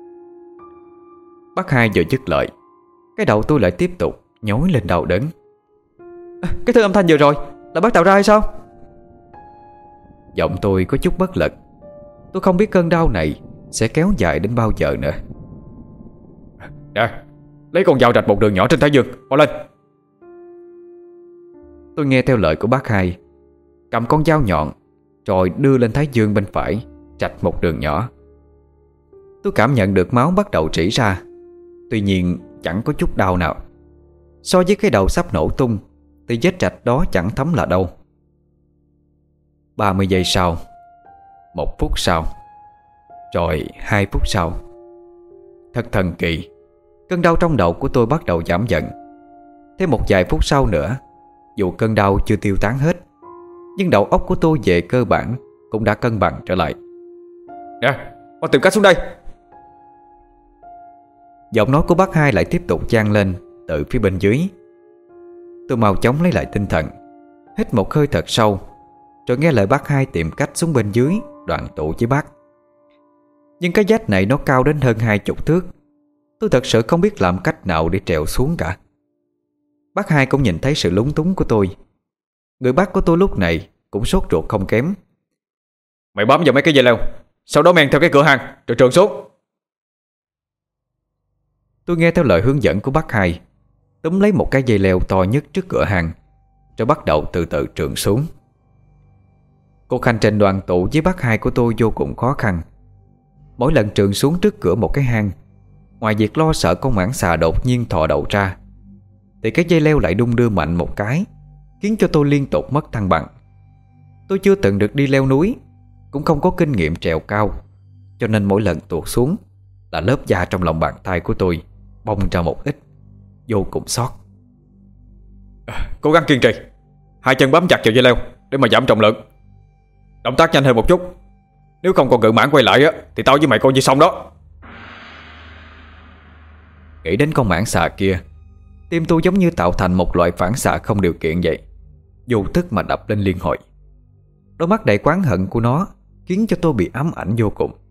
Bác Hai vừa dứt lời, cái đầu tôi lại tiếp tục nhói lên đau đớn. à, Cái thứ âm thanh vừa rồi là bác tạo ra hay sao? Giọng tôi có chút bất lực. Tôi không biết cơn đau này sẽ kéo dài đến bao giờ nữa.
Nè, lấy con dao rạch một đường nhỏ trên thái dương, mau lên.
Tôi nghe theo lời của bác Hai, cầm con dao nhọn rồi đưa lên thái dương bên phải, rạch một đường nhỏ. Tôi cảm nhận được máu bắt đầu rỉ ra. Tuy nhiên chẳng có chút đau nào. So với cái đầu sắp nổ tung thì vết rạch đó chẳng thấm là đâu. Ba mươi giây sau, một phút sau, rồi hai phút sau. Thật thần kỳ, cơn đau trong đầu của tôi bắt đầu giảm dần. Thêm một vài phút sau nữa, dù cơn đau chưa tiêu tán hết, nhưng đầu óc của tôi về cơ bản cũng đã cân bằng trở lại.
Nè, mau tìm cách xuống đây.
Giọng nói của bác Hai lại tiếp tục vang lên từ phía bên dưới. Tôi mau chóng lấy lại tinh thần, hít một hơi thật sâu, rồi nghe lời bác Hai tìm cách xuống bên dưới đoàn tụ với bác. Nhưng cái vách này nó cao đến hơn hai chục thước. Tôi thật sự không biết làm cách nào để trèo xuống cả. Bác Hai cũng nhìn thấy sự lúng túng của tôi. Người bác của tôi lúc này cũng sốt ruột không kém.
Mày bám vào mấy cái dây leo, sau đó men theo cái cửa hang rồi trườn xuống.
Tôi nghe theo lời hướng dẫn của bác Hai, túm lấy một cái dây leo to nhất trước cửa hang, rồi bắt đầu từ từ trườn xuống. Cuộc hành trình đoàn tụ với bác Hai của tôi vô cùng khó khăn. Mỗi lần trườn xuống trước cửa một cái hang, ngoài việc lo sợ con mãng xà đột nhiên thò đầu ra, thì cái dây leo lại đung đưa mạnh một cái, khiến cho tôi liên tục mất thăng bằng. Tôi chưa từng được đi leo núi, cũng không có kinh nghiệm trèo cao, cho nên mỗi lần tuột xuống là lớp da trong lòng bàn tay của tôi bong ra một ít, vô cùng xót.
à, Cố gắng kiên trì, hai chân bám chặt vào dây leo để mà giảm trọng lượng. Động tác nhanh hơn một chút, nếu không còn cự mãn quay lại á thì tao với mày coi như xong đó.
Nghĩ đến con mãng xà kia, tim tôi giống như tạo thành một loại phản xạ không điều kiện vậy, vô thức mà đập lên liên hồi. Đôi mắt đầy oán hận của nó khiến cho tôi bị ám ảnh vô cùng.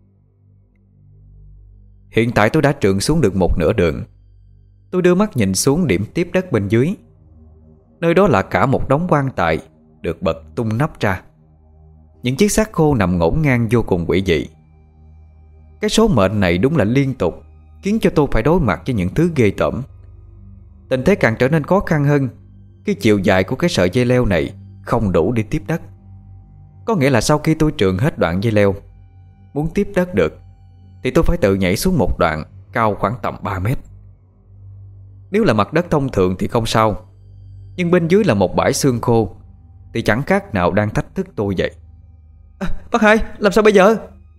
Hiện tại tôi đã trượt xuống được một nửa đường. Tôi đưa mắt nhìn xuống điểm tiếp đất bên dưới. Nơi đó là cả một đống quan tài được bật tung nắp ra. Những chiếc xác khô nằm ngổn ngang vô cùng quỷ dị. Cái số mệnh này đúng là liên tục khiến cho tôi phải đối mặt với những thứ ghê tởm. Tình thế càng trở nên khó khăn hơn khi chiều dài của cái sợi dây leo này không đủ để tiếp đất. Có nghĩa là sau khi tôi trườn hết đoạn dây leo, muốn tiếp đất được thì tôi phải tự nhảy xuống một đoạn cao khoảng tầm ba mét. Nếu là mặt đất thông thường thì không sao, nhưng bên dưới là một bãi xương khô thì chẳng khác nào đang thách thức tôi vậy. à, Bác Hai, làm sao bây giờ?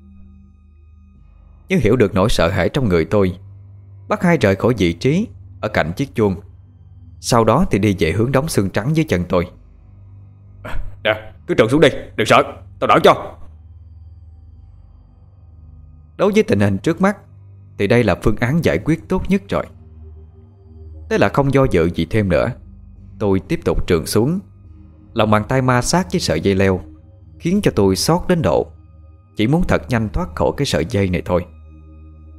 Như hiểu được nỗi sợ hãi trong người tôi, bác Hai rời khỏi vị trí ở cạnh chiếc chuông. Sau đó thì đi về hướng đống xương trắng dưới chân tôi.
Nè, cứ trườn xuống đi, đừng sợ, tao đỡ cho.
Đối với tình hình trước mắt thì đây là phương án giải quyết tốt nhất rồi. Thế là không do dự gì thêm nữa, tôi tiếp tục trườn xuống. Lòng bàn tay ma sát với sợi dây leo khiến cho tôi xót đến độ chỉ muốn thật nhanh thoát khỏi cái sợi dây này thôi.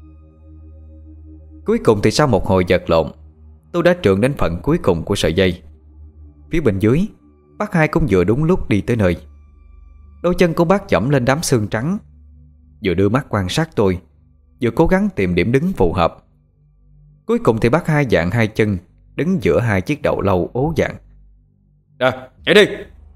Cuối cùng thì sau một hồi vật lộn, tôi đã trượt đến phần cuối cùng của sợi dây. Phía bên dưới, bác Hai cũng vừa đúng lúc đi tới nơi. Đôi chân của bác dẫm lên đám xương trắng, vừa đưa mắt quan sát tôi, vừa cố gắng tìm điểm đứng phù hợp. Cuối cùng thì bác Hai dạng hai chân đứng giữa hai chiếc đầu lâu ố vàng.
Nè, chạy đi!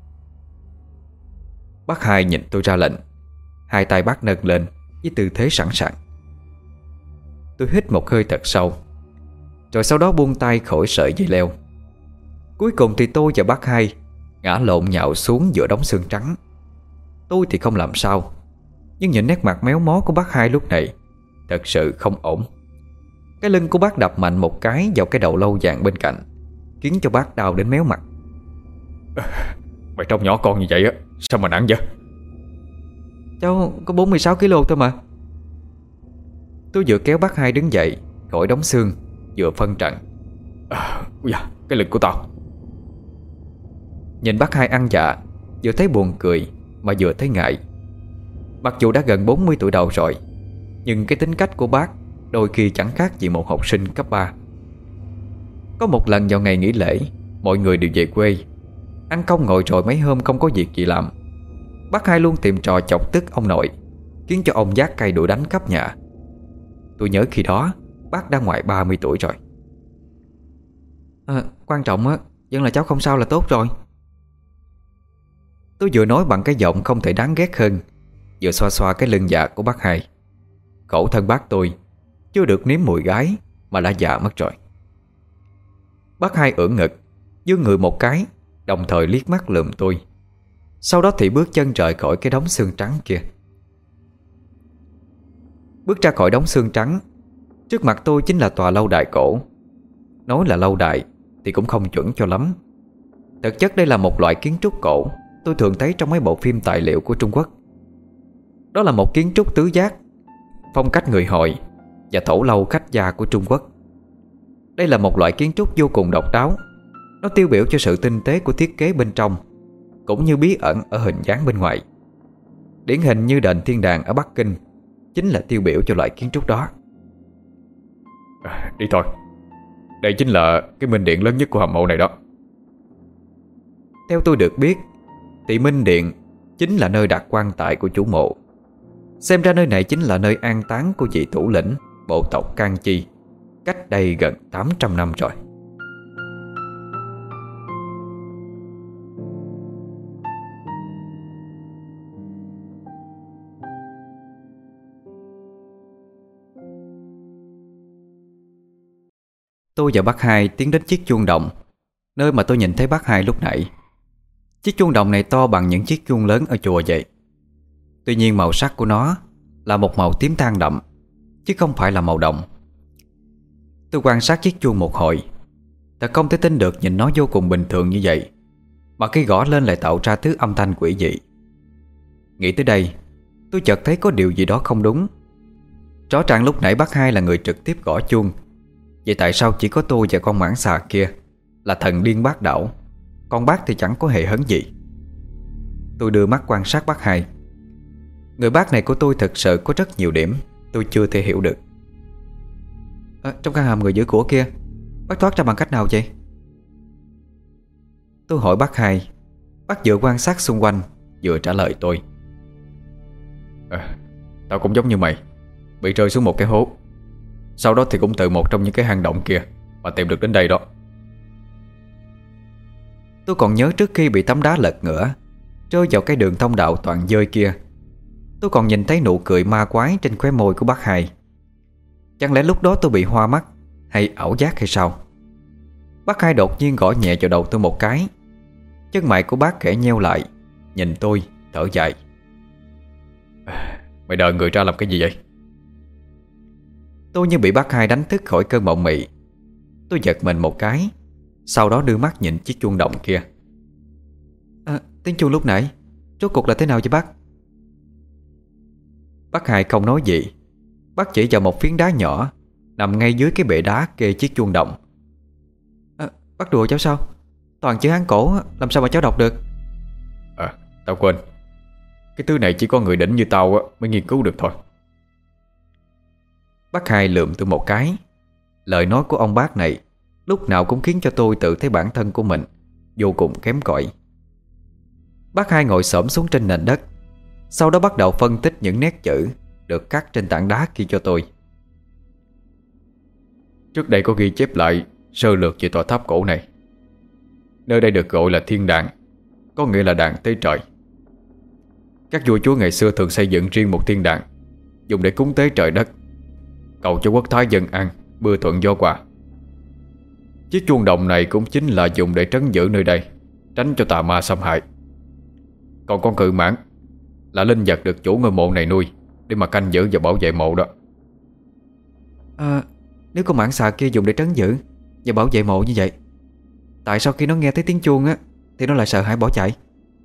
Bác Hai nhìn tôi ra lệnh. Hai tay bác nâng lên với tư thế sẵn sàng. Tôi hít một hơi thật sâu, rồi sau đó buông tay khỏi sợi dây leo. Cuối cùng thì tôi và bác Hai ngã lộn nhào xuống giữa đống xương trắng. Tôi thì không làm sao, nhưng nhìn nét mặt méo mó của bác Hai lúc này thật sự không ổn. Cái lưng của bác đập mạnh một cái vào cái đầu lâu vàng bên cạnh, khiến cho bác đau đến méo mặt.
Mày trông nhỏ con như vậy á, sao mà nặng vậy?
Cháu có bốn mươi sáu ki lô thôi mà.
Tôi vừa kéo bác Hai đứng dậy khỏi đống xương, vừa phân trần.
À, dạ, cái lưng của tao.
Nhìn bác Hai ăn dạ, vừa thấy buồn cười mà vừa thấy ngại. Mặc dù đã gần bốn mươi tuổi đầu rồi, nhưng cái tính cách của bác đôi khi chẳng khác gì một học sinh cấp ba. Có một lần vào ngày nghỉ lễ, mọi người đều về quê. Ăn công ngồi rồi mấy hôm không có việc gì làm, bác Hai luôn tìm trò chọc tức ông nội, khiến cho ông vác cây đuổi đánh khắp nhà. Tôi nhớ khi đó bác đã ngoài ba mươi tuổi rồi.
à, Quan trọng á vẫn là cháu không sao là tốt rồi.
Tôi vừa nói bằng cái giọng không thể đáng ghét hơn, vừa xoa xoa cái lưng già của bác Hai. Khổ thân bác tôi chưa được nếm mùi gái mà đã già mất rồi. Bác Hai ưỡn ngực, giương người một cái, đồng thời liếc mắt lườm tôi. Sau đó thì bước chân rời khỏi cái đống xương trắng kia. Bước ra khỏi đống xương trắng, trước mặt tôi chính là tòa lâu đài cổ. Nói là lâu đài thì cũng không chuẩn cho lắm. Thực chất đây là một loại kiến trúc cổ tôi thường thấy trong mấy bộ phim tài liệu của Trung Quốc. Đó là một kiến trúc tứ giác, phong cách người Hội và thổ lâu khách gia của Trung Quốc. Đây là một loại kiến trúc vô cùng độc đáo. Nó tiêu biểu cho sự tinh tế của thiết kế bên trong, cũng như bí ẩn ở hình dáng bên ngoài. Điển hình như đền Thiên Đàng ở Bắc Kinh chính là tiêu biểu cho loại kiến trúc đó.
À, đi thôi. Đây chính là cái minh điện lớn nhất của hầm mộ này đó.
Theo tôi được biết thì minh điện chính là nơi đặt quan tài của chủ mộ. Xem ra nơi này chính là nơi an táng của vị thủ lĩnh bộ tộc Can Chi cách đây gần tám trăm năm rồi. Tôi và bác Hai tiến đến chiếc chuông đồng, nơi mà tôi nhìn thấy bác Hai lúc nãy. Chiếc chuông đồng này to bằng những chiếc chuông lớn ở chùa vậy. Tuy nhiên màu sắc của nó là một màu tím than đậm, chứ không phải là màu đồng. Tôi quan sát chiếc chuông một hồi, thật không thể tin được nhìn nó vô cùng bình thường như vậy, mà khi gõ lên lại tạo ra thứ âm thanh quỷ dị. Nghĩ tới đây, tôi chợt thấy có điều gì đó không đúng. Rõ ràng lúc nãy bác Hai là người trực tiếp gõ chuông, vậy tại sao chỉ có tôi và con mãng xà kia là thần điên bác đảo, còn bác thì chẳng có hề hấn gì? Tôi đưa mắt quan sát bác Hai. Người bác này của tôi thật sự có rất nhiều điểm tôi chưa thể hiểu được.
à, Trong căn hầm người giữ của kia, bác thoát ra bằng cách nào vậy?
Tôi hỏi bác Hai. Bác vừa quan sát xung quanh vừa trả lời tôi.
À, tao cũng giống như mày, bị rơi xuống một cái hố, sau đó thì cũng từ một trong những cái hang động kia mà tìm được đến đây đó.
Tôi còn nhớ trước khi bị tấm đá lật ngửa rơi vào cái đường thông đạo toàn dơi kia, tôi còn nhìn thấy nụ cười ma quái trên khóe môi của bác Hai. Chẳng lẽ lúc đó tôi bị hoa mắt hay ảo giác hay sao? Bác Hai đột nhiên gõ nhẹ vào đầu tôi một cái. Chân mày của bác khẽ nheo lại, nhìn tôi thở dài.
À, mày đợi người ra làm cái gì vậy?
Tôi như bị bác Hai đánh thức khỏi cơn mộng mị. Tôi giật mình một cái, sau đó đưa mắt nhìn chiếc chuông đồng kia.
à, Tiếng chuông lúc nãy rốt cuộc là thế nào vậy bác?
Bác Hai không nói gì. Bác chỉ vào một phiến đá nhỏ nằm ngay dưới cái bệ đá kê chiếc chuông đồng.
à, Bác đùa cháu sao? Toàn chữ Hán cổ, làm sao mà cháu đọc được?
À, tao quên. Cái thứ này chỉ có người đỉnh như tao mới nghiên cứu được thôi.
Bác Hai lườm tôi một cái, Lời nói của ông bác này lúc nào cũng khiến cho tôi tự thấy bản thân của mình vô cùng kém cỏi. Bác Hai ngồi xổm xuống trên nền đất, sau đó bắt đầu phân tích những nét chữ được khắc trên tảng đá kia cho tôi.
Trước đây có ghi chép lại sơ lược về tòa tháp cổ này. Nơi đây được gọi là thiên đàng, có nghĩa là đàn tế trời. Các vua chúa ngày xưa thường xây dựng riêng một thiên đàng, dùng để cúng tế trời đất, cầu cho quốc thái dân an, mưa thuận gió hòa. Chiếc chuông đồng này cũng chính là dùng để trấn giữ nơi đây, tránh cho tà ma xâm hại. Còn con cự mãng là linh vật được chủ ngôi mộ này nuôi để mà canh giữ và bảo vệ mộ đó.
À, nếu con mãng xà kia dùng để trấn giữ và bảo vệ mộ như vậy, tại sao khi nó nghe thấy tiếng chuông á thì nó lại sợ hãi bỏ chạy?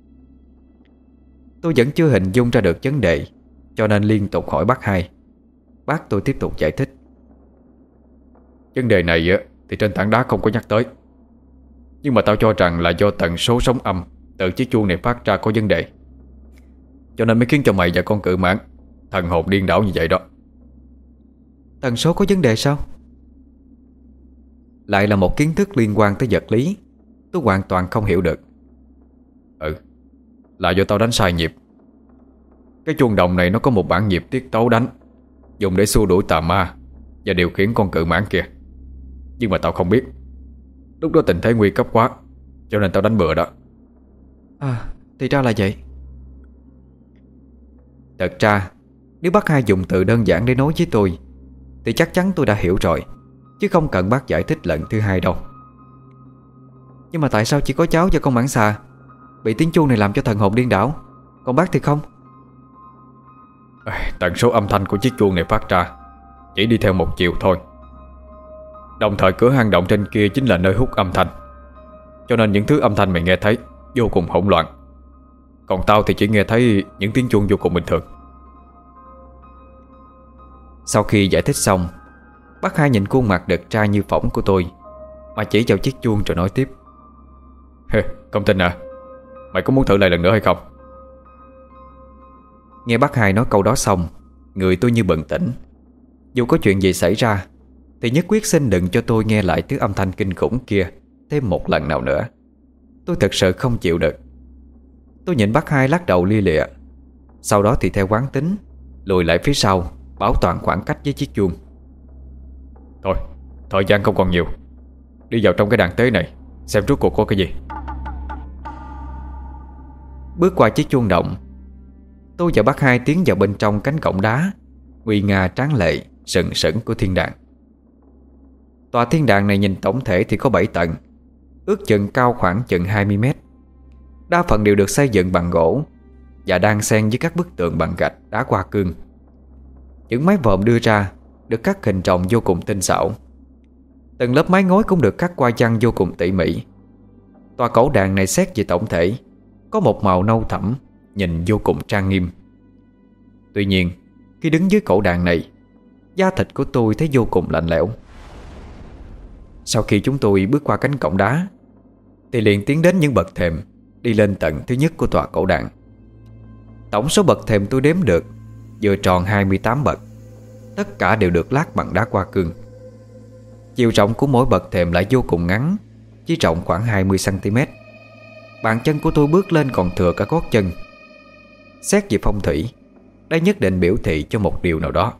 Tôi vẫn chưa hình dung ra được vấn đề, cho nên liên tục hỏi bác Hai. Bác tôi tiếp tục giải thích.
Vấn đề này á thì trên tảng đá không có nhắc tới, nhưng mà tao cho rằng là do tần số sóng âm từ chiếc chuông này phát ra có vấn đề, cho nên mới khiến cho mày và con cự mãng thần hồn điên đảo như vậy đó.
Tần số có vấn đề sao?
Lại là một kiến thức liên quan tới vật lý tôi hoàn toàn không hiểu được.
Ừ, là do tao đánh sai nhịp. Cái chuông đồng này nó có một bản nhịp tiết tấu đánh, dùng để xua đuổi tà ma và điều khiển con cự mãng kia. Nhưng mà tao không biết, lúc đó tình thế nguy cấp quá, cho nên tao đánh bừa đó.
À, thì ra là vậy.
Thật ra nếu bác Hai dùng từ đơn giản để nói với tôi thì chắc chắn tôi đã hiểu rồi, chứ không cần bác giải thích lần thứ hai đâu.
Nhưng mà tại sao chỉ có cháu và con mãng xà bị tiếng chuông này làm cho thần hồn điên đảo, còn bác thì không?
Tần số âm thanh của chiếc chuông này phát ra chỉ đi theo một chiều thôi. Đồng thời cửa hang động trên kia chính là nơi hút âm thanh, cho nên những thứ âm thanh mày nghe thấy vô cùng hỗn loạn. Còn tao thì chỉ nghe thấy những tiếng chuông vô cùng bình thường.
Sau khi giải thích xong, bác Hai nhìn khuôn mặt đực trai như phỏng của tôi mà chỉ vào chiếc chuông rồi nói tiếp.
Không tin à? Mày có muốn thử lại lần nữa hay không?
Nghe bác Hai nói câu đó xong, người tôi như bừng tỉnh. Dù có chuyện gì xảy ra thì nhất quyết xin đừng cho tôi nghe lại thứ âm thanh kinh khủng kia thêm một lần nào nữa. Tôi thật sự không chịu được. Tôi nhìn bác Hai lắc đầu lia lịa, sau đó thì theo quán tính lùi lại phía sau, bảo toàn khoảng cách với chiếc chuông.
Thôi, thời gian không còn nhiều, đi vào trong cái đàn tế này xem rốt cuộc có cái gì.
Bước qua chiếc chuông động, tôi và bác Hai tiến vào bên trong cánh cổng đá nguy nga tráng lệ sừng sững của thiên đàng. Tòa thiên đàng này nhìn tổng thể thì có bảy tầng, ước chừng cao khoảng chừng hai mươi mét. Đa phần đều được xây dựng bằng gỗ và đan xen với các bức tường bằng gạch đá hoa cương. Những mái vòm đưa ra được cắt hình tròn vô cùng tinh xảo. Từng lớp mái ngói cũng được cắt qua văn vô cùng tỉ mỉ. Tòa cổ đàn này xét về tổng thể có một màu nâu thẫm, nhìn vô cùng trang nghiêm. Tuy nhiên, khi đứng dưới cổ đàn này, da thịt của tôi thấy vô cùng lạnh lẽo. Sau khi chúng tôi bước qua cánh cổng đá thì liền tiến đến những bậc thềm đi lên tầng thứ nhất của tòa cổ đàn. Tổng số bậc thềm tôi đếm được vừa tròn hai mươi tám bậc. Tất cả đều được lát bằng đá hoa cương. Chiều rộng của mỗi bậc thềm lại vô cùng ngắn, chỉ rộng khoảng hai mươi xăng ti mét. Bàn chân của tôi bước lên còn thừa cả gót chân. Xét về phong thủy, đây nhất định biểu thị cho một điều nào đó.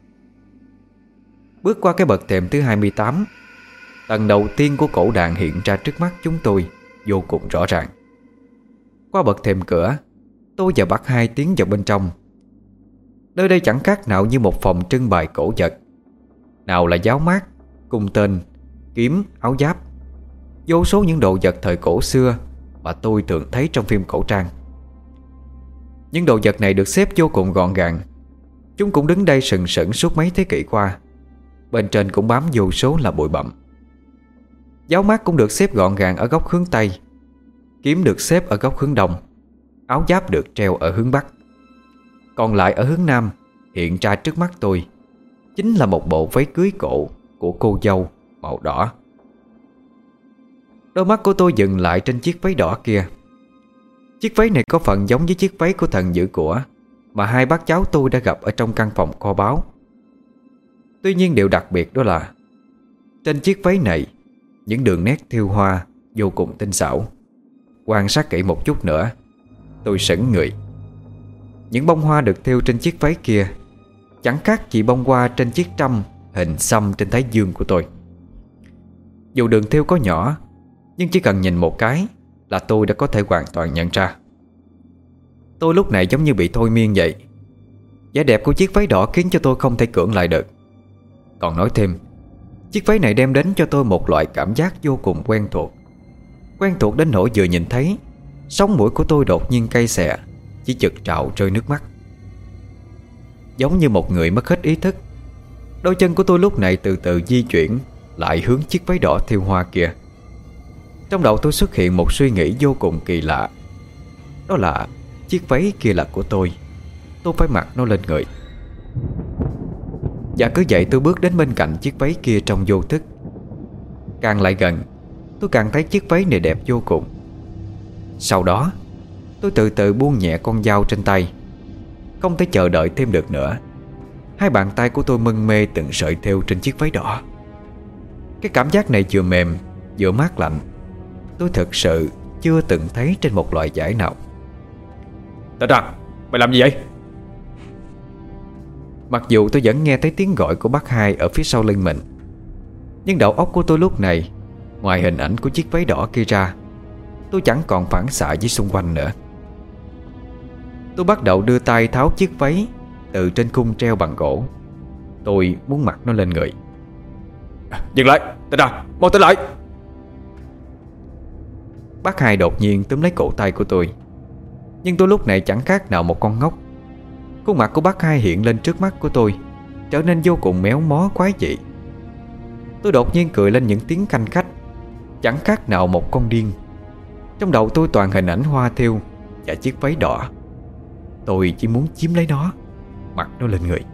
Bước qua cái bậc thềm thứ hai mươi tám, tầng đầu tiên của cổ đàn hiện ra trước mắt chúng tôi vô cùng rõ ràng. Qua bậc thềm cửa, tôi và bác Hai tiến vào bên trong. Nơi đây chẳng khác nào như một phòng trưng bày cổ vật. Nào là giáo mát, cung tên, kiếm, áo giáp, vô số những đồ vật thời cổ xưa mà tôi thường thấy trong phim cổ trang. Những đồ vật này được xếp vô cùng gọn gàng. Chúng cũng đứng đây sừng sững suốt mấy thế kỷ qua. Bên trên cũng bám vô số là bụi bặm. Giáo mát cũng được xếp gọn gàng ở góc hướng Tây, kiếm được xếp ở góc hướng Đông, áo giáp được treo ở hướng Bắc. Còn lại ở hướng Nam hiện ra trước mắt tôi chính là một bộ váy cưới cổ của cô dâu màu đỏ. Đôi mắt của tôi dừng lại trên chiếc váy đỏ kia. Chiếc váy này có phần giống với chiếc váy của thần giữ của mà hai bác cháu tôi đã gặp ở trong căn phòng kho báu. Tuy nhiên điều đặc biệt đó là Trên chiếc váy này, những đường nét thêu hoa vô cùng tinh xảo. Quan sát kỹ một chút nữa, tôi sững người. Những bông hoa được thêu trên chiếc váy kia chẳng khác gì bông hoa trên chiếc trâm hình xăm trên thái dương của tôi. Dù đường thêu có nhỏ, nhưng chỉ cần nhìn một cái là tôi đã có thể hoàn toàn nhận ra. Tôi lúc này giống như bị thôi miên vậy. Vẻ đẹp của chiếc váy đỏ khiến cho tôi không thể cưỡng lại được. Còn nói thêm, chiếc váy này đem đến cho tôi một loại cảm giác vô cùng quen thuộc. Quen thuộc đến nỗi vừa nhìn thấy, sống mũi của tôi đột nhiên cay xè, chỉ chực trào rơi nước mắt. Giống như một người mất hết ý thức, đôi chân của tôi lúc này từ từ di chuyển lại hướng chiếc váy đỏ thêu hoa kia. Trong đầu tôi xuất hiện một suy nghĩ vô cùng kỳ lạ. Đó là chiếc váy kia là của tôi, tôi phải mặc nó lên người. Và cứ vậy tôi bước đến bên cạnh chiếc váy kia trong vô thức. Càng lại gần, tôi càng thấy chiếc váy này đẹp vô cùng. Sau đó tôi từ từ buông nhẹ con dao trên tay. Không thể chờ đợi thêm được nữa, hai bàn tay của tôi mân mê từng sợi thêu trên chiếc váy đỏ. Cái cảm giác này vừa mềm vừa mát lạnh, tôi thực sự chưa từng thấy trên một loại vải nào.
Tara, ra, mày làm gì vậy?
Mặc dù tôi vẫn nghe thấy tiếng gọi của bác hai ở phía sau lưng mình, nhưng đầu óc của tôi lúc này, ngoài hình ảnh của chiếc váy đỏ kia ra, tôi chẳng còn phản xạ với xung quanh nữa. Tôi bắt đầu đưa tay tháo chiếc váy từ trên khung treo bằng gỗ. Tôi muốn mặc nó lên người.
Dừng lại, Tara, mau tới lại.
Bác hai đột nhiên túm lấy cổ tay của tôi, nhưng tôi lúc này chẳng khác nào một con ngốc. Khuôn mặt của bác hai hiện lên trước mắt của tôi, trở nên vô cùng méo mó quái dị. Tôi đột nhiên cười lên những tiếng khanh khách, chẳng khác nào một con điên. Trong đầu tôi toàn hình ảnh hoa thêu và chiếc váy đỏ. Tôi chỉ muốn chiếm lấy nó, mặc nó lên người.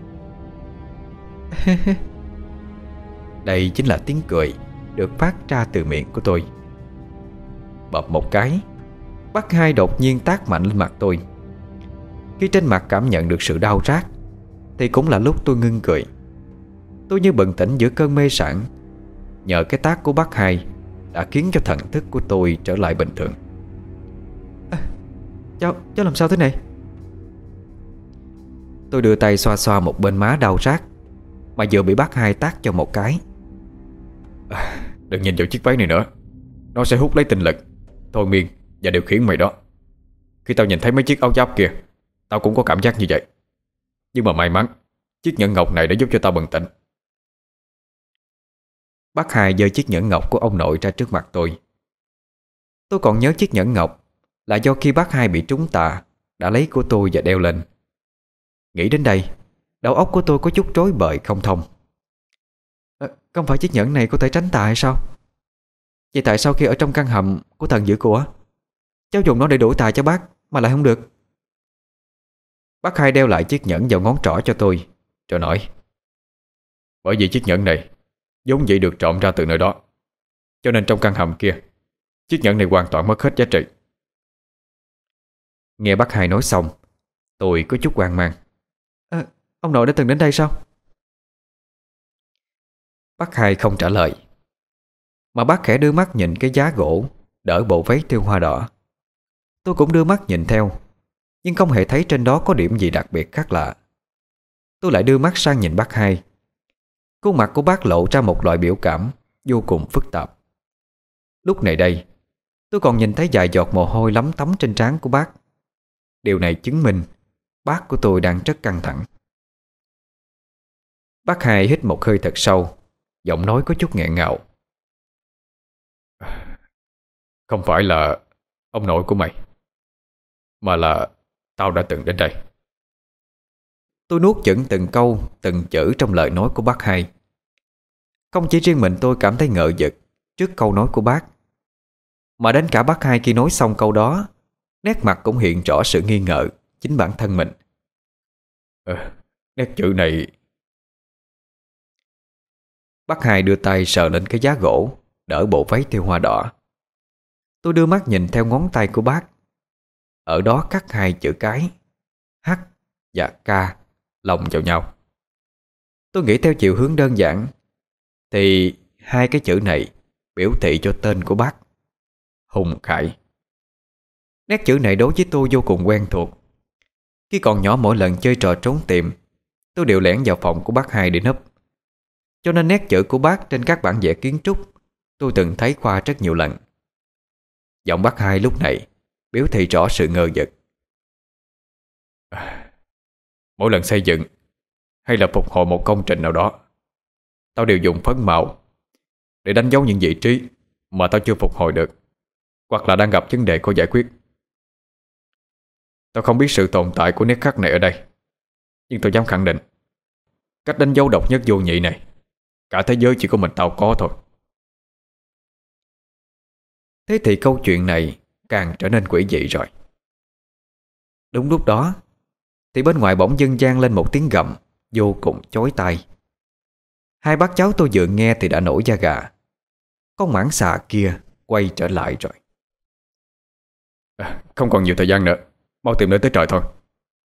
Đây chính là tiếng cười được phát ra từ miệng của tôi. Bập một cái, bác hai đột nhiên tát mạnh lên mặt tôi. Khi trên mặt cảm nhận được sự đau rát, thì cũng là lúc tôi ngưng cười. Tôi như bừng tỉnh giữa cơn mê sảng. Nhờ cái tát của bác hai đã khiến cho thần thức của tôi trở lại bình thường. à, Cháu, cháu làm sao thế này? Tôi đưa tay xoa xoa một bên má đau rát mà vừa bị bác hai tát cho một cái.
à, Đừng nhìn vào chiếc váy này nữa, nó sẽ hút lấy tinh lực, thôi miên và điều khiển mày đó. Khi tao nhìn thấy mấy chiếc áo giáp kia, tao cũng có cảm giác như vậy. Nhưng mà may mắn, chiếc nhẫn ngọc này đã giúp cho tao bừng tỉnh.
Bác hai giơ chiếc nhẫn ngọc của ông nội ra trước mặt tôi. Tôi còn nhớ chiếc nhẫn ngọc là do khi bác hai bị trúng tà đã lấy của tôi và đeo lên. Nghĩ đến đây, đầu óc của tôi có chút rối bời không thông. à, Không phải chiếc nhẫn này có thể tránh tà hay sao? Vậy tại sao khi ở trong căn hầm của thần giữ của, cháu dùng nó để đuổi tà cho bác mà lại không được? Bác hai đeo lại chiếc nhẫn vào ngón trỏ cho tôi, rồi nói:
Bởi vì chiếc nhẫn này vốn dĩ được trộm ra từ nơi đó, cho nên trong căn hầm kia, chiếc nhẫn này hoàn toàn mất hết giá trị.
Nghe bác hai nói xong, tôi có chút hoang mang. à, Ông nội đã từng đến đây sao? Bác hai không trả lời, mà bác khẽ đưa mắt nhìn cái giá gỗ đỡ bộ váy thêu hoa đỏ. Tôi cũng đưa mắt nhìn theo, nhưng không hề thấy trên đó có điểm gì đặc biệt khác lạ. Tôi lại đưa mắt sang nhìn bác hai. Khuôn mặt của bác lộ ra một loại biểu cảm vô cùng phức tạp. Lúc này đây, tôi còn nhìn thấy vài giọt mồ hôi lấm tấm trên trán của bác. Điều này chứng minh bác của tôi đang rất căng thẳng. Bác hai hít một hơi thật sâu, giọng nói có chút nghẹn ngào.
Không phải là ông nội của mày, mà là tao đã từng đến đây.
Tôi nuốt chửng từng câu, từng chữ trong lời nói của bác hai. Không chỉ riêng mình tôi cảm thấy ngợ vực trước câu nói của bác, mà đến cả bác hai khi nói xong câu đó, nét mặt cũng hiện rõ sự nghi ngờ chính bản thân mình.
à, Nét chữ này.
Bác hai đưa tay sờ lên cái giá gỗ đỡ bộ váy thêu hoa đỏ. Tôi đưa mắt nhìn theo ngón tay của bác. Ở đó khắc hai chữ cái H và K lồng vào nhau. Tôi nghĩ theo chiều hướng đơn giản thì hai cái chữ này biểu thị cho tên của bác, Hùng Khải. Nét chữ này đối với tôi vô cùng quen thuộc. Khi còn nhỏ mỗi lần chơi trò trốn tìm, tôi đều lẻn vào phòng của bác hai để nấp. Cho nên nét chữ của bác trên các bản vẽ kiến trúc tôi từng thấy qua rất nhiều lần. Giọng bác hai lúc này biểu thị rõ sự ngờ vực. Mỗi lần xây dựng hay là phục hồi một công trình nào đó, tao đều dùng phấn màu để đánh dấu những vị trí mà tao chưa phục hồi được, hoặc là đang gặp vấn đề có giải quyết. Tao không biết sự tồn tại của nét khắc này ở đây, nhưng tôi dám khẳng định cách đánh dấu độc nhất vô nhị này cả thế giới chỉ có mình tao có thôi. Thế thì câu chuyện này càng trở nên quỷ dị rồi. Đúng lúc đó thì bên ngoài bỗng dưng vang lên một tiếng gầm vô cùng chói tai. Hai bác cháu tôi vừa nghe thì đã nổi da gà. Con mãng xà kia quay trở lại rồi. À, không còn nhiều thời gian nữa, mau tìm nơi tới trời thôi.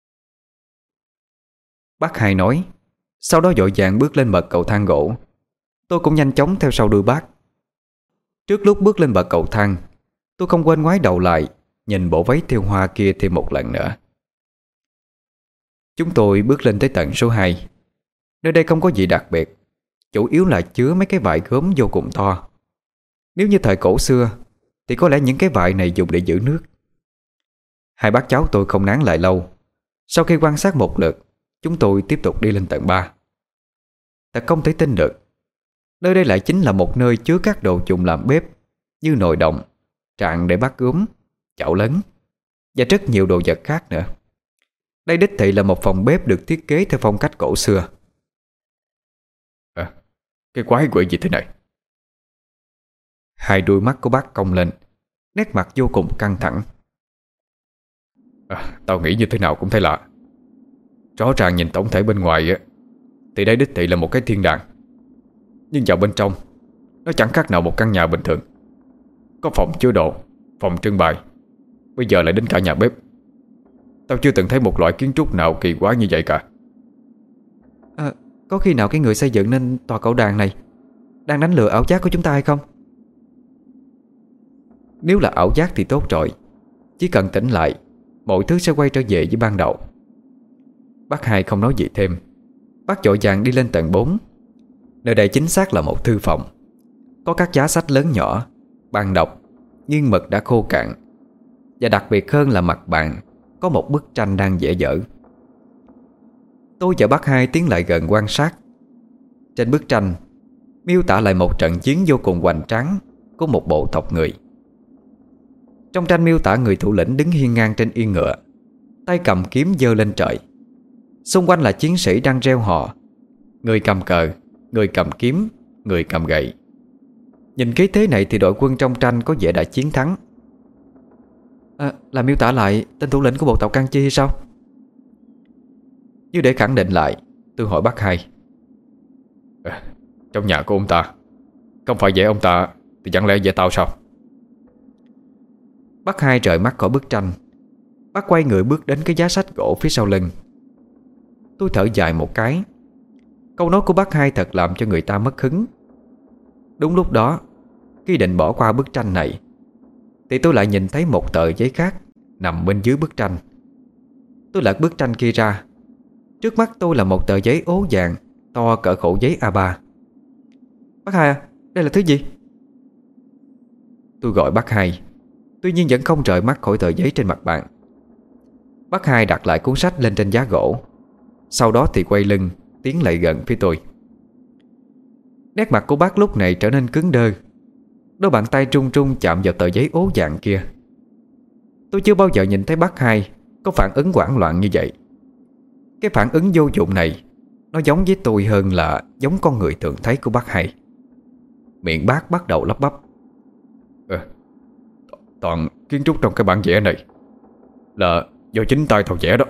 Bác hai nói. Sau đó vội vàng bước lên bậc cầu thang gỗ. Tôi cũng nhanh chóng theo sau đuôi bác. Trước lúc bước lên bậc cầu thang, tôi không quên ngoái đầu lại nhìn bộ váy thêu hoa kia thêm một lần nữa. Chúng tôi bước lên tới tầng số hai. Nơi đây không có gì đặc biệt, chủ yếu là chứa mấy cái vại gốm vô cùng to. Nếu như thời cổ xưa thì có lẽ những cái vại này dùng để giữ nước. Hai bác cháu tôi không nán lại lâu. Sau khi quan sát một lượt, chúng tôi tiếp tục đi lên tầng ba. Thật không thể tin được, nơi đây lại chính là một nơi chứa các đồ dùng làm bếp, như nồi đồng, trạn để bắt gốm, chảo lớn và rất nhiều đồ vật khác nữa. Đây đích thị là một phòng bếp được thiết kế theo phong cách cổ xưa. À, cái quái quỷ gì thế này? Hai đuôi mắt của bác cong lên, nét mặt vô cùng căng thẳng. À, tao nghĩ như thế nào cũng thấy lạ. Rõ ràng nhìn tổng thể bên ngoài á, thì đây đích thị là một cái thiên đàng, nhưng vào bên trong nó chẳng khác nào một căn nhà bình thường. Có phòng chứa đồ, phòng trưng bày, bây giờ lại đến cả nhà bếp. Tao chưa từng thấy một loại kiến trúc nào kỳ quái như vậy cả.
À, có khi nào cái người xây dựng nên tòa cổ đàn này đang đánh lừa ảo giác của chúng ta hay không?
Nếu là ảo giác thì tốt rồi. Chỉ cần tỉnh lại, mọi thứ sẽ quay trở về với ban đầu. Bác hai không nói gì thêm. Bác vội vàng đi lên tầng bốn. Nơi đây chính xác là một thư phòng. Có các giá sách lớn nhỏ, bàn đọc, nghiêng mực đã khô cạn. Và đặc biệt hơn là mặt bàn có một bức tranh đang vẽ dở. Tôi và bác hai tiến lại gần quan sát. Trên bức tranh miêu tả lại một trận chiến vô cùng hoành tráng của một bộ tộc người. Trong tranh miêu tả người thủ lĩnh đứng hiên ngang trên yên ngựa, tay cầm kiếm giơ lên trời. Xung quanh là chiến sĩ đang reo hò, người cầm cờ, người cầm kiếm, người cầm gậy. Nhìn cái thế này thì đội quân trong tranh có vẻ đã chiến thắng.
À, là miêu tả lại tên thủ lĩnh của bộ tộc Can Chi hay sao?
Như để khẳng định lại, tôi hỏi bác hai. À, trong nhà của ông ta không phải vẽ ông ta thì chẳng lẽ vẽ tao sao? Bác hai rời mắt khỏi bức tranh. Bác quay người bước đến cái giá sách gỗ phía sau lưng. Tôi thở dài một cái. Câu nói của bác hai thật làm cho người ta mất hứng. Đúng lúc đó, khi định bỏ qua bức tranh này, thì tôi lại nhìn thấy một tờ giấy khác nằm bên dưới bức tranh. Tôi lật bức tranh kia ra. Trước mắt tôi là một tờ giấy ố vàng to cỡ khổ giấy a ba.
Bác hai à, đây là thứ gì?
Tôi gọi bác hai, tuy nhiên vẫn không rời mắt khỏi tờ giấy trên mặt bàn. Bác hai đặt lại cuốn sách lên trên giá gỗ. Sau đó thì quay lưng tiến lại gần phía tôi. Nét mặt của bác lúc này trở nên cứng đơ. Đôi bàn tay trung trung chạm vào tờ giấy ố vàng kia. Tôi chưa bao giờ nhìn thấy bác hai có phản ứng hoảng loạn như vậy. Cái phản ứng vô dụng này nó giống với tôi hơn là giống con người thường thấy của bác hai. Miệng bác bắt đầu lắp bắp. à, Toàn kiến trúc trong cái bản vẽ này là do chính tay thầu vẽ đó.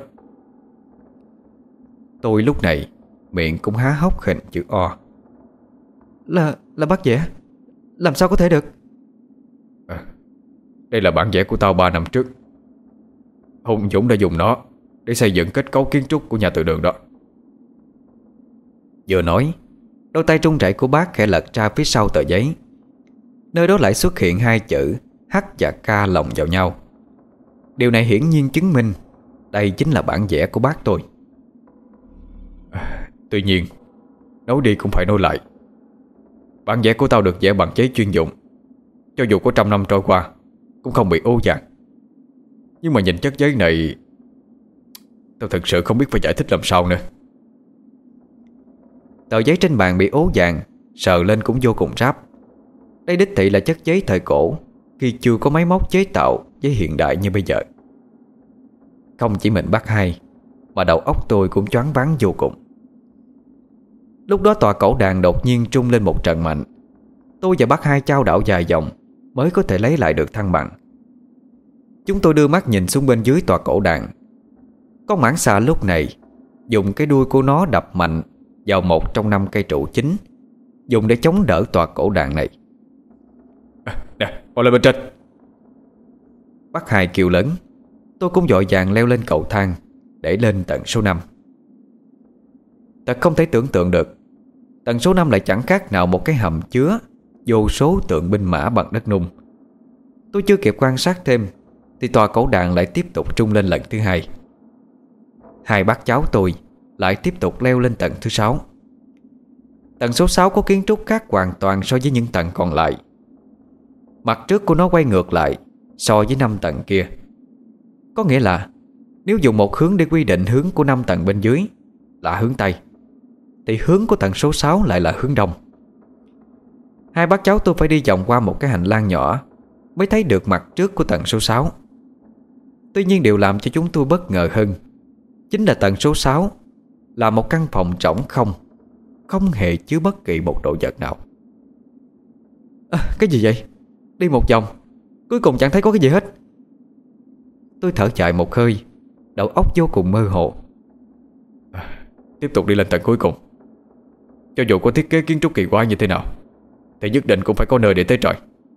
Tôi lúc này miệng cũng há hốc hình chữ O.
Là là bác vẽ? Làm sao có thể được?
à, Đây là bản vẽ của tao ba năm trước. Hùng Dũng đã dùng nó để xây dựng kết cấu kiến trúc của nhà từ đường đó. Vừa nói, Đôi tay trung rẩy của bác khẽ lật ra phía sau tờ giấy. Nơi đó lại xuất hiện hai chữ H và K lồng vào nhau. Điều này hiển nhiên chứng minh đây chính là bản vẽ của bác tôi.
Tuy nhiên, nói đi cũng phải nói lại. Bản vẽ của tao được vẽ bằng giấy chuyên dụng, cho dù có trăm năm trôi qua cũng không bị ố vàng. Nhưng mà nhìn chất giấy này, tao thật sự không biết phải giải thích làm sao nữa.
Tờ giấy trên bàn bị ố vàng, sờ lên cũng vô cùng ráp. Đây đích thị là chất giấy thời cổ, khi chưa có máy móc chế tạo giấy hiện đại như bây giờ. Không chỉ mình bác Hai, mà đầu óc tôi cũng choáng váng vô cùng. Lúc đó tòa cổ đàn đột nhiên trung lên một trận mạnh. Tôi và bác Hai chao đảo dài vòng mới có thể lấy lại được thăng bằng. Chúng tôi đưa mắt nhìn xuống bên dưới tòa cổ đàn. Con mãng xà lúc này dùng cái đuôi của nó đập mạnh vào một trong năm cây trụ chính, dùng để chống đỡ tòa cổ đàn này.
à, Nè, mau lên bên trên.
Bác Hai kêu lớn. Tôi cũng vội vàng leo lên cầu thang để lên tầng số năm. Thật không thể tưởng tượng được, tầng số năm lại chẳng khác nào một cái hầm chứa vô số tượng binh mã bằng đất nung. Tôi chưa kịp quan sát thêm thì tòa cổ đàn lại tiếp tục trung lên lần thứ hai. Hai bác cháu tôi lại tiếp tục leo lên tầng thứ sáu. Tầng số sáu có kiến trúc khác hoàn toàn so với những tầng còn lại. Mặt trước của nó quay ngược lại so với năm tầng kia. Có nghĩa là nếu dùng một hướng để quy định hướng của năm tầng bên dưới là hướng Tây, thì hướng của tầng số sáu lại là hướng Đông. Hai bác cháu tôi phải đi vòng qua một cái hành lang nhỏ mới thấy được mặt trước của tầng số sáu. Tuy nhiên điều làm cho chúng tôi bất ngờ hơn chính là tầng số sáu là một căn phòng trống không, không hề chứa bất kỳ một đồ vật nào. À, cái gì vậy? Đi một vòng cuối cùng chẳng thấy có cái gì hết. Tôi thở dài một hơi, đầu óc vô cùng mơ hồ.
à, Tiếp tục đi lên tầng cuối cùng. Cho dù có thiết kế kiến trúc kỳ quái như thế nào thì nhất định cũng phải có nơi để tế trời.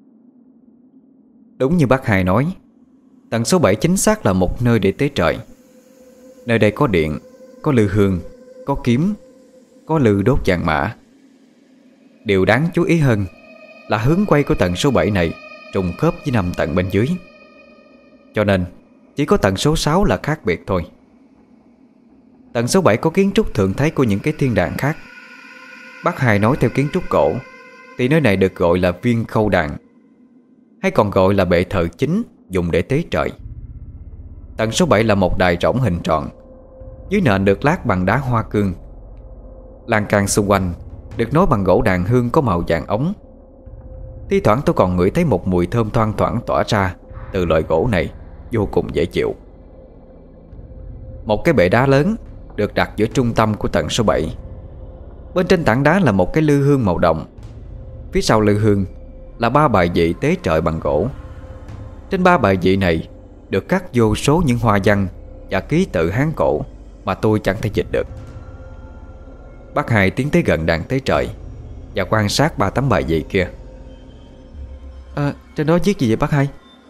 Đúng như bác Hai nói, tầng số bảy chính xác là một nơi để tế trời. Nơi đây có điện, có lư hương, có kiếm, có lư đốt vàng mã. Điều đáng chú ý hơn là hướng quay của tầng số bảy này trùng khớp với năm tầng bên dưới. Cho nên chỉ có tầng số sáu là khác biệt thôi. Tầng số bảy có kiến trúc thường thấy của những cái thiên đàng khác. Bác Hai nói theo kiến trúc cổ thì nơi này được gọi là viên khâu đàn, hay còn gọi là bệ thờ chính dùng để tế trời. Tầng số bảy là một đài rỗng hình tròn, dưới nền được lát bằng đá hoa cương. Lan can xung quanh được nối bằng gỗ đàn hương có màu vàng ống. Thi thoảng tôi còn ngửi thấy một mùi thơm thoang thoảng tỏa ra từ loại gỗ này, vô cùng dễ chịu. Một cái bệ đá lớn được đặt giữa trung tâm của tầng số bảy. Bên trên tảng đá là một cái lư hương màu đồng. Phía sau lư hương là ba bài vị tế trời bằng gỗ. Trên ba bài vị này được khắc vô số những hoa văn và ký tự Hán cổ mà tôi chẳng thể dịch được. Bác Hai tiến tới gần đàn tế trời và quan sát ba tấm bài vị kia. À, trên đó viết gì vậy bác Hai?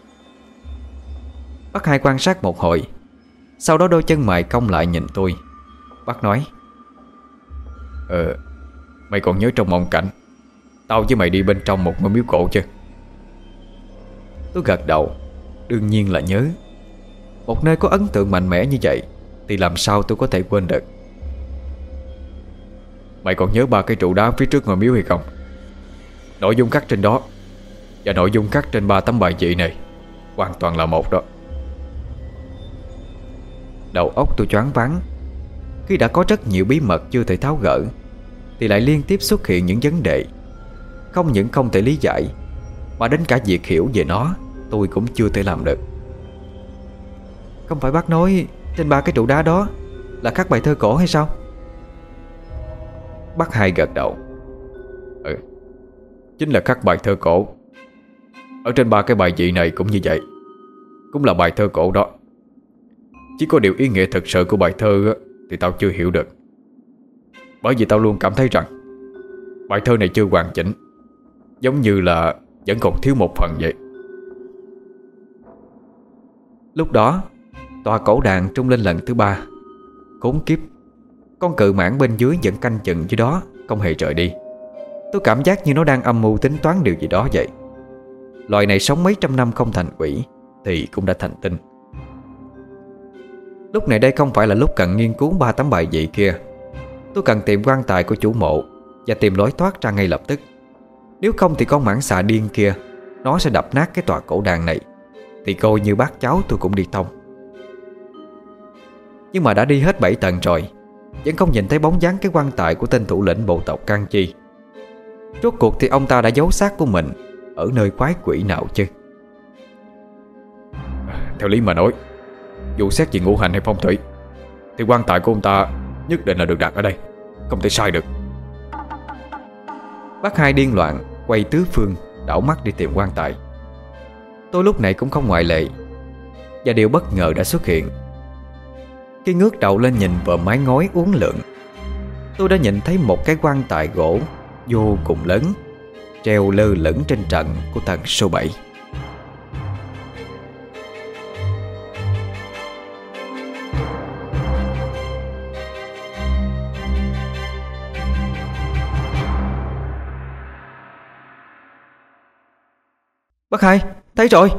Bác Hai quan sát một hồi, sau đó đôi chân mày cong lại nhìn tôi. Bác nói:
Ờ, mày còn nhớ trong mộng cảnh tao với mày đi bên trong một ngôi miếu cổ chứ?
Tôi gật đầu. Đương nhiên là nhớ. Một nơi có ấn tượng mạnh mẽ như vậy thì làm sao tôi có thể quên được.
Mày còn nhớ ba cái trụ đá phía trước ngôi miếu hay không? Nội dung khắc trên đó và nội dung khắc trên ba tấm bài vị này hoàn toàn là một đó.
Đầu óc tôi choáng váng. Khi đã có rất nhiều bí mật chưa thể tháo gỡ thì lại liên tiếp xuất hiện những vấn đề không những không thể lý giải, mà đến cả việc hiểu về nó tôi cũng chưa thể làm được. Không phải bác nói trên ba cái trụ đá đó là khắc bài thơ cổ hay sao? Bác Hai gật đầu.
Ừ, chính là khắc bài thơ cổ. Ở trên ba cái bài vị này cũng như vậy, cũng là bài thơ cổ đó. Chỉ có điều ý nghĩa thực sự của bài thơ thì tao chưa hiểu được. Bởi vì tao luôn cảm thấy rằng bài thơ này chưa hoàn chỉnh, giống như là vẫn còn thiếu một phần vậy.
Lúc đó tòa cổ đàn trung lên lần thứ ba. Khốn kiếp, con cự mãng bên dưới vẫn canh chừng dưới đó không hề rời đi. Tôi cảm giác như nó đang âm mưu tính toán điều gì đó vậy. Loài này sống mấy trăm năm không thành quỷ thì cũng đã thành tinh. Lúc này đây không phải là lúc cần nghiên cứu ba tấm bài vị kia. Tôi cần tìm quan tài của chủ mộ và tìm lối thoát ra ngay lập tức. Nếu không thì con mãng xà điên kia nó sẽ đập nát cái tòa cổ đàn này, thì coi như bác cháu tôi cũng đi thông. Nhưng mà đã đi hết bảy tầng rồi, vẫn không nhìn thấy bóng dáng cái quan tài của tên thủ lĩnh bộ tộc Can Chi. Rốt cuộc thì ông ta đã giấu xác của mình ở nơi quái quỷ nào chứ?
Theo lý mà nói, dù xét về ngũ hành hay phong thủy, thì quan tài của ông ta nhất định là được đặt ở đây, không thể sai được.
Bác Hai điên loạn quay tứ phương, đảo mắt đi tìm quan tài. Tôi lúc này cũng không ngoại lệ. Và điều bất ngờ đã xuất hiện. Khi ngước đầu lên nhìn vào mái ngói uốn lượn, tôi đã nhìn thấy một cái quan tài gỗ vô cùng lớn treo lơ lửng trên trần của tầng số bảy.
Bác Hai, thấy rồi.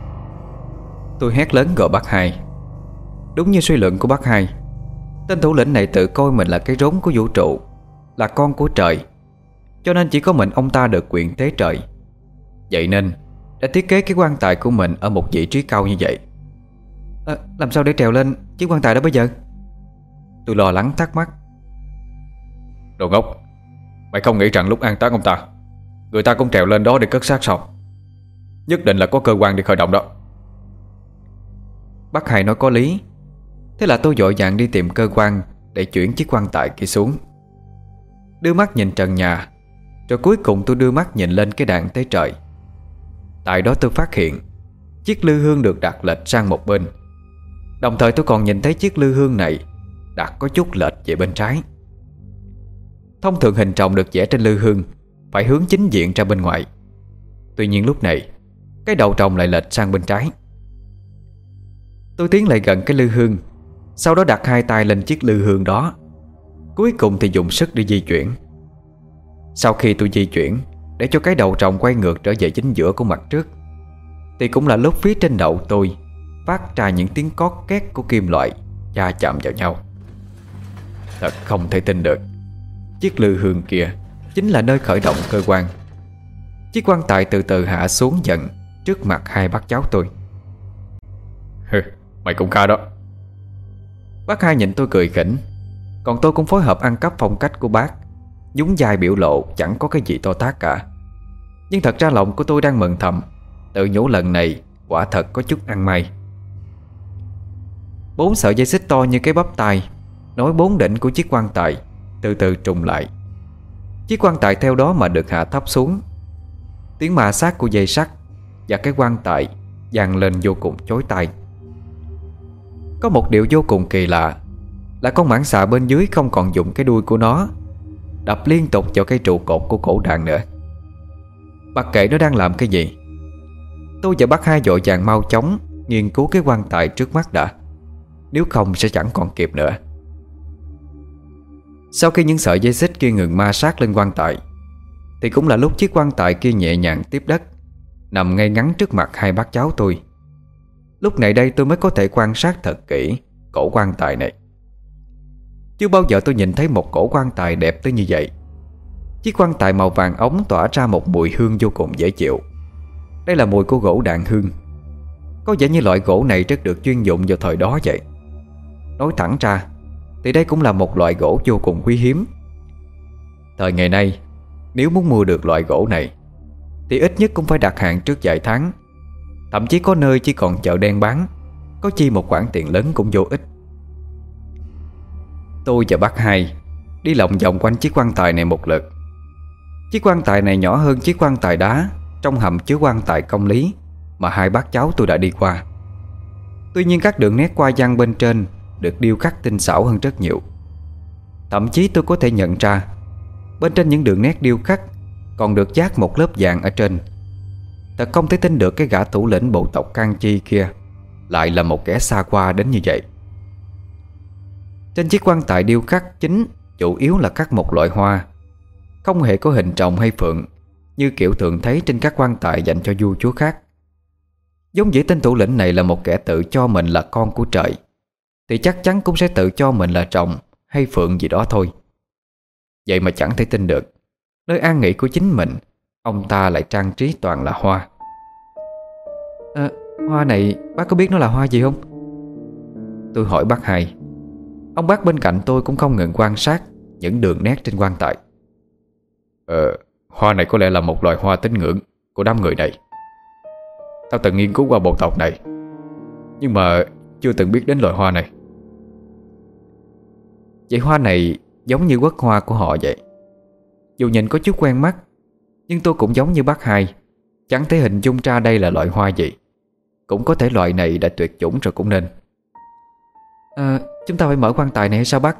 Tôi hét lớn gọi bác Hai. Đúng như suy luận của bác Hai, tên thủ lĩnh này tự coi mình là cái rốn của vũ trụ, là con của trời, cho nên chỉ có mình ông ta được quyền tế trời. Vậy nên đã thiết kế cái quan tài của mình ở một vị trí cao như vậy.
à, Làm sao để trèo lên chiếc quan tài đó bây giờ?
Tôi lo lắng thắc mắc.
Đồ ngốc, mày không nghĩ rằng lúc an táng ông ta, người ta cũng trèo lên đó để cất xác sao? Nhất định là có cơ quan đi khởi động đó.
Bác Hai nói có lý. Thế là tôi vội vàng đi tìm cơ quan để chuyển chiếc quan tài kia xuống. Đưa mắt nhìn trần nhà, rồi cuối cùng tôi đưa mắt nhìn lên cái đàn tế trời. Tại đó tôi phát hiện chiếc lư hương được đặt lệch sang một bên. Đồng thời tôi còn nhìn thấy chiếc lư hương này đặt có chút lệch về bên trái. Thông thường hình tròn được vẽ trên lư hương phải hướng chính diện ra bên ngoài. Tuy nhiên lúc này cái đầu trồng lại lệch sang bên trái. Tôi tiến lại gần cái lư hương, sau đó đặt hai tay lên chiếc lư hương đó. Cuối cùng thì dùng sức để di chuyển. Sau khi tôi di chuyển để cho cái đầu trồng quay ngược trở về chính giữa của mặt trước, thì cũng là lúc phía trên đầu tôi phát ra những tiếng cót két của kim loại va chạm vào nhau. Thật không thể tin được, chiếc lư hương kia chính là nơi khởi động cơ quan. Chiếc quan tài từ từ hạ xuống dần trước mặt hai bác cháu tôi.
Hừ, mày cũng ca đó.
Bác Hai nhìn tôi cười khỉnh, còn tôi cũng phối hợp ăn cắp phong cách của bác, nhún vai biểu lộ chẳng có cái gì to tát cả. Nhưng thật ra lòng của tôi đang mừng thầm, tự nhủ lần này quả thật có chút ăn may. Bốn sợi dây xích to như cái bắp tay nối bốn đỉnh của chiếc quan tài từ từ trùng lại. Chiếc quan tài theo đó mà được hạ thấp xuống. Tiếng ma sát của dây sắt và cái quan tài vang lên vô cùng chói tai. Có một điều vô cùng kỳ lạ là con mãng xà bên dưới không còn dùng cái đuôi của nó đập liên tục vào cái trụ cột của cổ đàn nữa. Mặc kệ nó đang làm cái gì, tôi và bác Hai vội vàng mau chóng nghiên cứu cái quan tài trước mắt đã, nếu không sẽ chẳng còn kịp nữa. Sau khi những sợi dây xích kia ngừng ma sát lên quan tài, thì cũng là lúc chiếc quan tài kia nhẹ nhàng tiếp đất, nằm ngay ngắn trước mặt hai bác cháu tôi. Lúc này đây tôi mới có thể quan sát thật kỹ cổ quan tài này. Chưa bao giờ tôi nhìn thấy một cổ quan tài đẹp tới như vậy. Chiếc quan tài màu vàng ống tỏa ra một mùi hương vô cùng dễ chịu. Đây là mùi của gỗ đàn hương. Có vẻ như loại gỗ này rất được chuyên dụng vào thời đó vậy. Nói thẳng ra thì đây cũng là một loại gỗ vô cùng quý hiếm. Thời ngày nay, nếu muốn mua được loại gỗ này thì ít nhất cũng phải đặt hàng trước vài tháng. Thậm chí có nơi chỉ còn chợ đen bán, có chi một khoản tiền lớn cũng vô ích. Tôi và bác Hai đi lòng vòng quanh chiếc quan tài này một lượt. Chiếc quan tài này nhỏ hơn chiếc quan tài đá trong hầm chứa quan tài công lý mà hai bác cháu tôi đã đi qua. Tuy nhiên các đường nét qua văn bên trên được điêu khắc tinh xảo hơn rất nhiều. Thậm chí tôi có thể nhận ra bên trên những đường nét điêu khắc còn được dát một lớp vàng ở trên. Thật không thể tin được cái gã thủ lĩnh bộ tộc Can Chi kia lại là một kẻ xa qua đến như vậy. Trên chiếc quan tài điêu khắc chính chủ yếu là khắc một loại hoa không hề có hình rồng hay phượng như kiểu thường thấy trên các quan tài dành cho vua chúa khác. Giống dĩ tên thủ lĩnh này là một kẻ tự cho mình là con của trời, thì chắc chắn cũng sẽ tự cho mình là rồng hay phượng gì đó thôi. Vậy mà chẳng thể tin được, nơi an nghỉ của chính mình, ông ta lại trang trí toàn là hoa. À, hoa này bác có biết nó là hoa gì không? Tôi hỏi bác Hai. Ông bác bên cạnh tôi cũng không ngừng quan sát những đường nét trên quan tài. Ờ, hoa này có lẽ là một loài hoa tín ngưỡng của đám người này. Tao từng nghiên cứu qua bộ tộc này, nhưng mà chưa từng biết đến loài hoa này. Vậy hoa này giống như quốc hoa của họ vậy. Dù nhìn có chút quen mắt, nhưng tôi cũng giống như bác Hai, chẳng thể hình dung ra đây là loại hoa gì. Cũng có thể loại này đã tuyệt chủng rồi cũng nên. À, chúng ta phải mở quan tài này hay sao bác?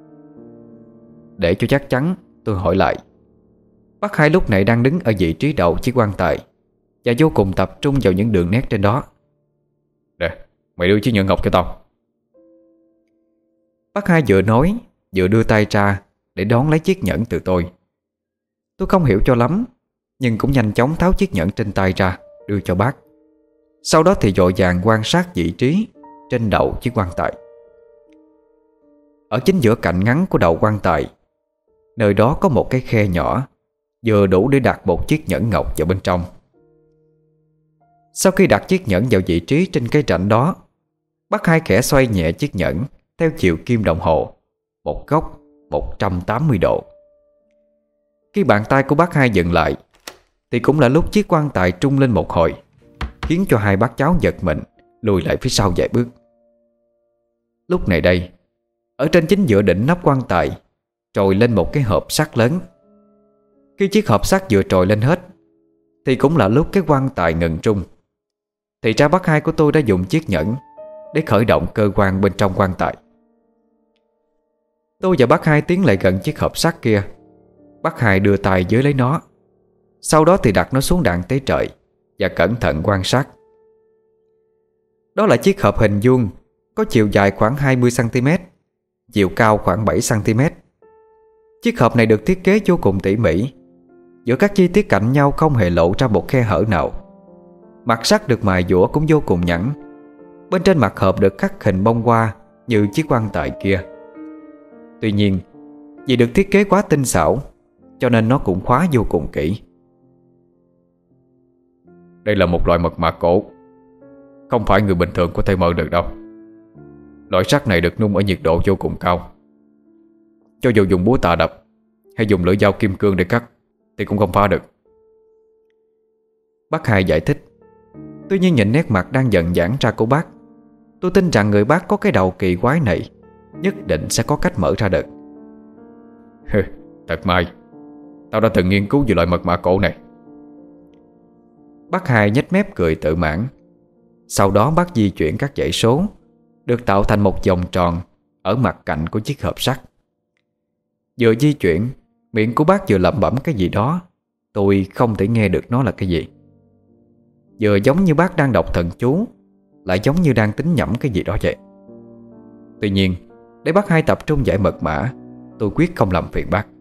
Để cho chắc chắn, tôi hỏi lại. Bác Hai lúc này đang đứng ở vị trí đầu chiếc quan tài và vô cùng tập trung vào những đường nét trên đó. Nè, mày đưa chiếc nhẫn ngọc cho tao. Bác Hai vừa nói vừa đưa tay ra để đón lấy chiếc nhẫn từ tôi. Tôi không hiểu cho lắm, nhưng cũng nhanh chóng tháo chiếc nhẫn trên tay ra đưa cho bác. Sau đó thì vội vàng quan sát vị trí trên đầu chiếc quan tài. Ở chính giữa cạnh ngắn của đầu quan tài, nơi đó có một cái khe nhỏ, vừa đủ để đặt một chiếc nhẫn ngọc vào bên trong. Sau khi đặt chiếc nhẫn vào vị trí trên cái rãnh đó, bác Hai khẽ xoay nhẹ chiếc nhẫn theo chiều kim đồng hồ, một góc một trăm tám mươi độ. Khi bàn tay của bác Hai dừng lại, thì cũng là lúc chiếc quan tài trung lên một hồi, khiến cho hai bác cháu giật mình lùi lại phía sau vài bước. Lúc này đây, ở trên chính giữa đỉnh nắp quan tài trồi lên một cái hộp sắt lớn. Khi chiếc hộp sắt vừa trồi lên hết, thì cũng là lúc cái quan tài ngừng rung. Thì ra bác Hai của tôi đã dùng chiếc nhẫn để khởi động cơ quan bên trong quan tài. Tôi và bác Hai tiến lại gần chiếc hộp sắt kia. Bác Hai đưa tay dưới lấy nó, sau đó thì đặt nó xuống đạn tế trời và cẩn thận quan sát. Đó là chiếc hộp hình vuông, có chiều dài khoảng hai mươi xăng-ti-mét, chiều cao khoảng bảy xăng-ti-mét. Chiếc hộp này được thiết kế vô cùng tỉ mỉ. Giữa các chi tiết cạnh nhau không hề lộ ra một khe hở nào. Mặt sắt được mài dũa cũng vô cùng nhẵn. Bên trên mặt hộp được khắc hình bông hoa như chiếc quan tài kia. Tuy nhiên, vì được thiết kế quá tinh xảo, cho nên nó cũng khóa vô cùng kỹ. Đây là một loại mật mã cổ, không phải người bình thường có thể mở được đâu. Loại sắt này được nung ở nhiệt độ vô cùng cao. Cho dù dùng búa tạ đập hay dùng lưỡi dao kim cương để cắt thì cũng không phá được. Bác Hai giải thích. Tuy nhiên nhìn nét mặt đang dần giãn ra của bác, tôi tin rằng người bác có cái đầu kỳ quái này nhất định sẽ có cách mở ra được. Thật may, tao đã từng nghiên cứu về loại mật mã cổ này. Bác Hai nhếch mép cười tự mãn. Sau đó bác di chuyển các dãy số được tạo thành một vòng tròn ở mặt cạnh của chiếc hộp sắt. Vừa di chuyển, miệng của bác vừa lẩm bẩm cái gì đó. Tôi không thể nghe được nó là cái gì. Vừa giống như bác đang đọc thần chú, lại giống như đang tính nhẩm cái gì đó vậy. Tuy nhiên, để bác Hai tập trung giải mật mã, tôi quyết không làm phiền bác.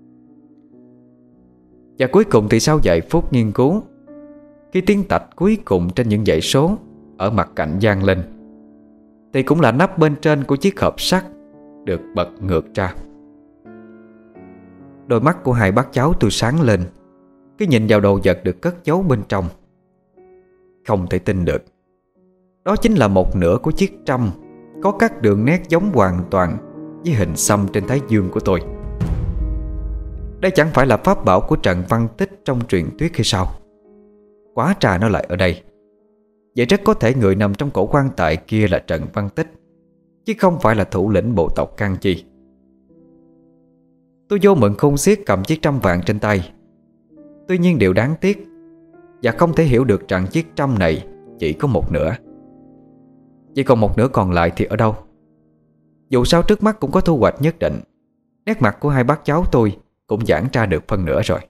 Và cuối cùng thì sau vài phút nghiên cứu, khi tiếng tạch cuối cùng trên những dãy số ở mặt cạnh vang lên, thì cũng là nắp bên trên của chiếc hộp sắt được bật ngược ra. Đôi mắt của hai bác cháu tôi sáng lên khi nhìn vào đồ vật được cất giấu bên trong. Không thể tin được, đó chính là một nửa của chiếc trâm có các đường nét giống hoàn toàn với hình xăm trên thái dương của tôi. Đây chẳng phải là pháp bảo của Trần Văn Tích trong truyền thuyết hay sao? Quá trà nó lại ở đây. Vậy rất có thể người nằm trong cổ quan tài kia là Trần Văn Tích, chứ không phải là thủ lĩnh bộ tộc Can Chi. Tôi vô mừng khôn xiết cầm chiếc trăm vàng trên tay. Tuy nhiên điều đáng tiếc và không thể hiểu được rằng chiếc trăm này chỉ có một nửa. Vậy còn một nửa còn lại thì ở đâu? Dù sao trước mắt cũng có thu hoạch nhất định. Nét mặt của hai bác cháu tôi cũng giãn ra được phân nửa rồi.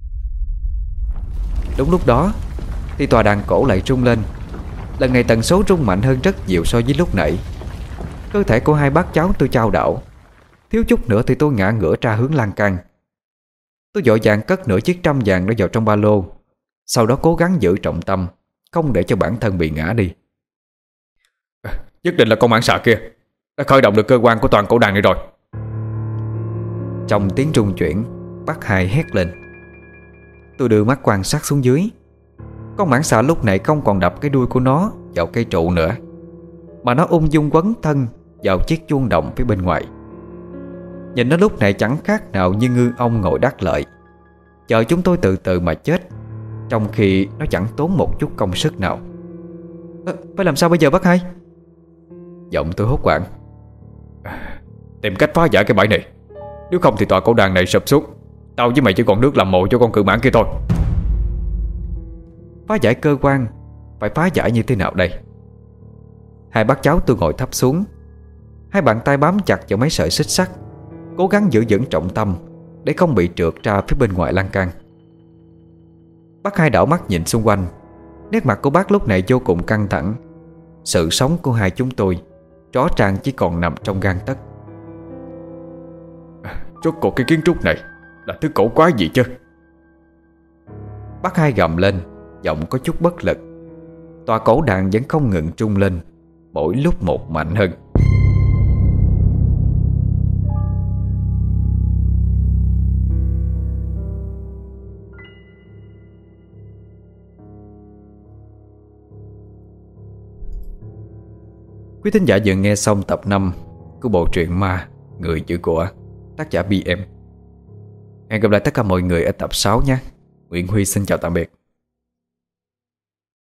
Đúng lúc đó thì tòa đàn cổ lại rung lên. Lần này tần số rung mạnh hơn rất nhiều so với lúc nãy. Cơ thể của hai bác cháu tôi chao đảo, thiếu chút nữa thì tôi ngã ngửa ra hướng lan can. Tôi vội vàng cất nửa chiếc trăm vàng đó vào trong ba lô, sau đó cố gắng giữ trọng tâm, không để cho bản thân bị ngã đi.
Nhất định là con mãng xà kia đã khởi động được cơ quan của toàn cổ đàn này rồi.
Trong tiếng rung chuyển, bác Hai hét lên. Tôi đưa mắt quan sát xuống dưới. Con mãng xà lúc này không còn đập cái đuôi của nó vào cây trụ nữa, mà nó ung dung quấn thân vào chiếc chuông đồng phía bên ngoài. Nhìn nó lúc này chẳng khác nào như ngư ông ngồi đắc lợi, chờ chúng tôi từ từ mà chết, trong khi nó chẳng tốn một chút công sức nào. à, Phải làm sao bây giờ bác Hai?
Giọng tôi hốt hoảng. Tìm cách phá giải cái bẫy này, nếu không thì tòa cổ đàn này sụp xuống, tao với mày chỉ còn nước làm mộ cho con cự mãng kia thôi.
Phá giải cơ quan, phải phá giải như thế nào đây? Hai bác cháu tôi ngồi thấp xuống, hai bàn tay bám chặt vào mấy sợi xích sắt, cố gắng giữ vững trọng tâm để không bị trượt ra phía bên ngoài lan can. Bác Hai đảo mắt nhìn xung quanh. Nét mặt của bác lúc này vô cùng căng thẳng. Sự sống của hai chúng tôi rõ ràng chỉ còn nằm trong gang tấc.
Rốt cuộc cái kiến trúc này là thứ cổ quái gì chứ?
Bác Hai gầm lên, giọng có chút bất lực. Tòa cổ đàn vẫn không ngừng trung lên, mỗi lúc một mạnh hơn. Quý thính giả vừa nghe xong tập năm của bộ truyện ma Người Giữ Của, tác giả bê em. Hẹn gặp lại tất cả mọi người ở tập sáu nhé. Nguyễn Huy xin chào tạm biệt.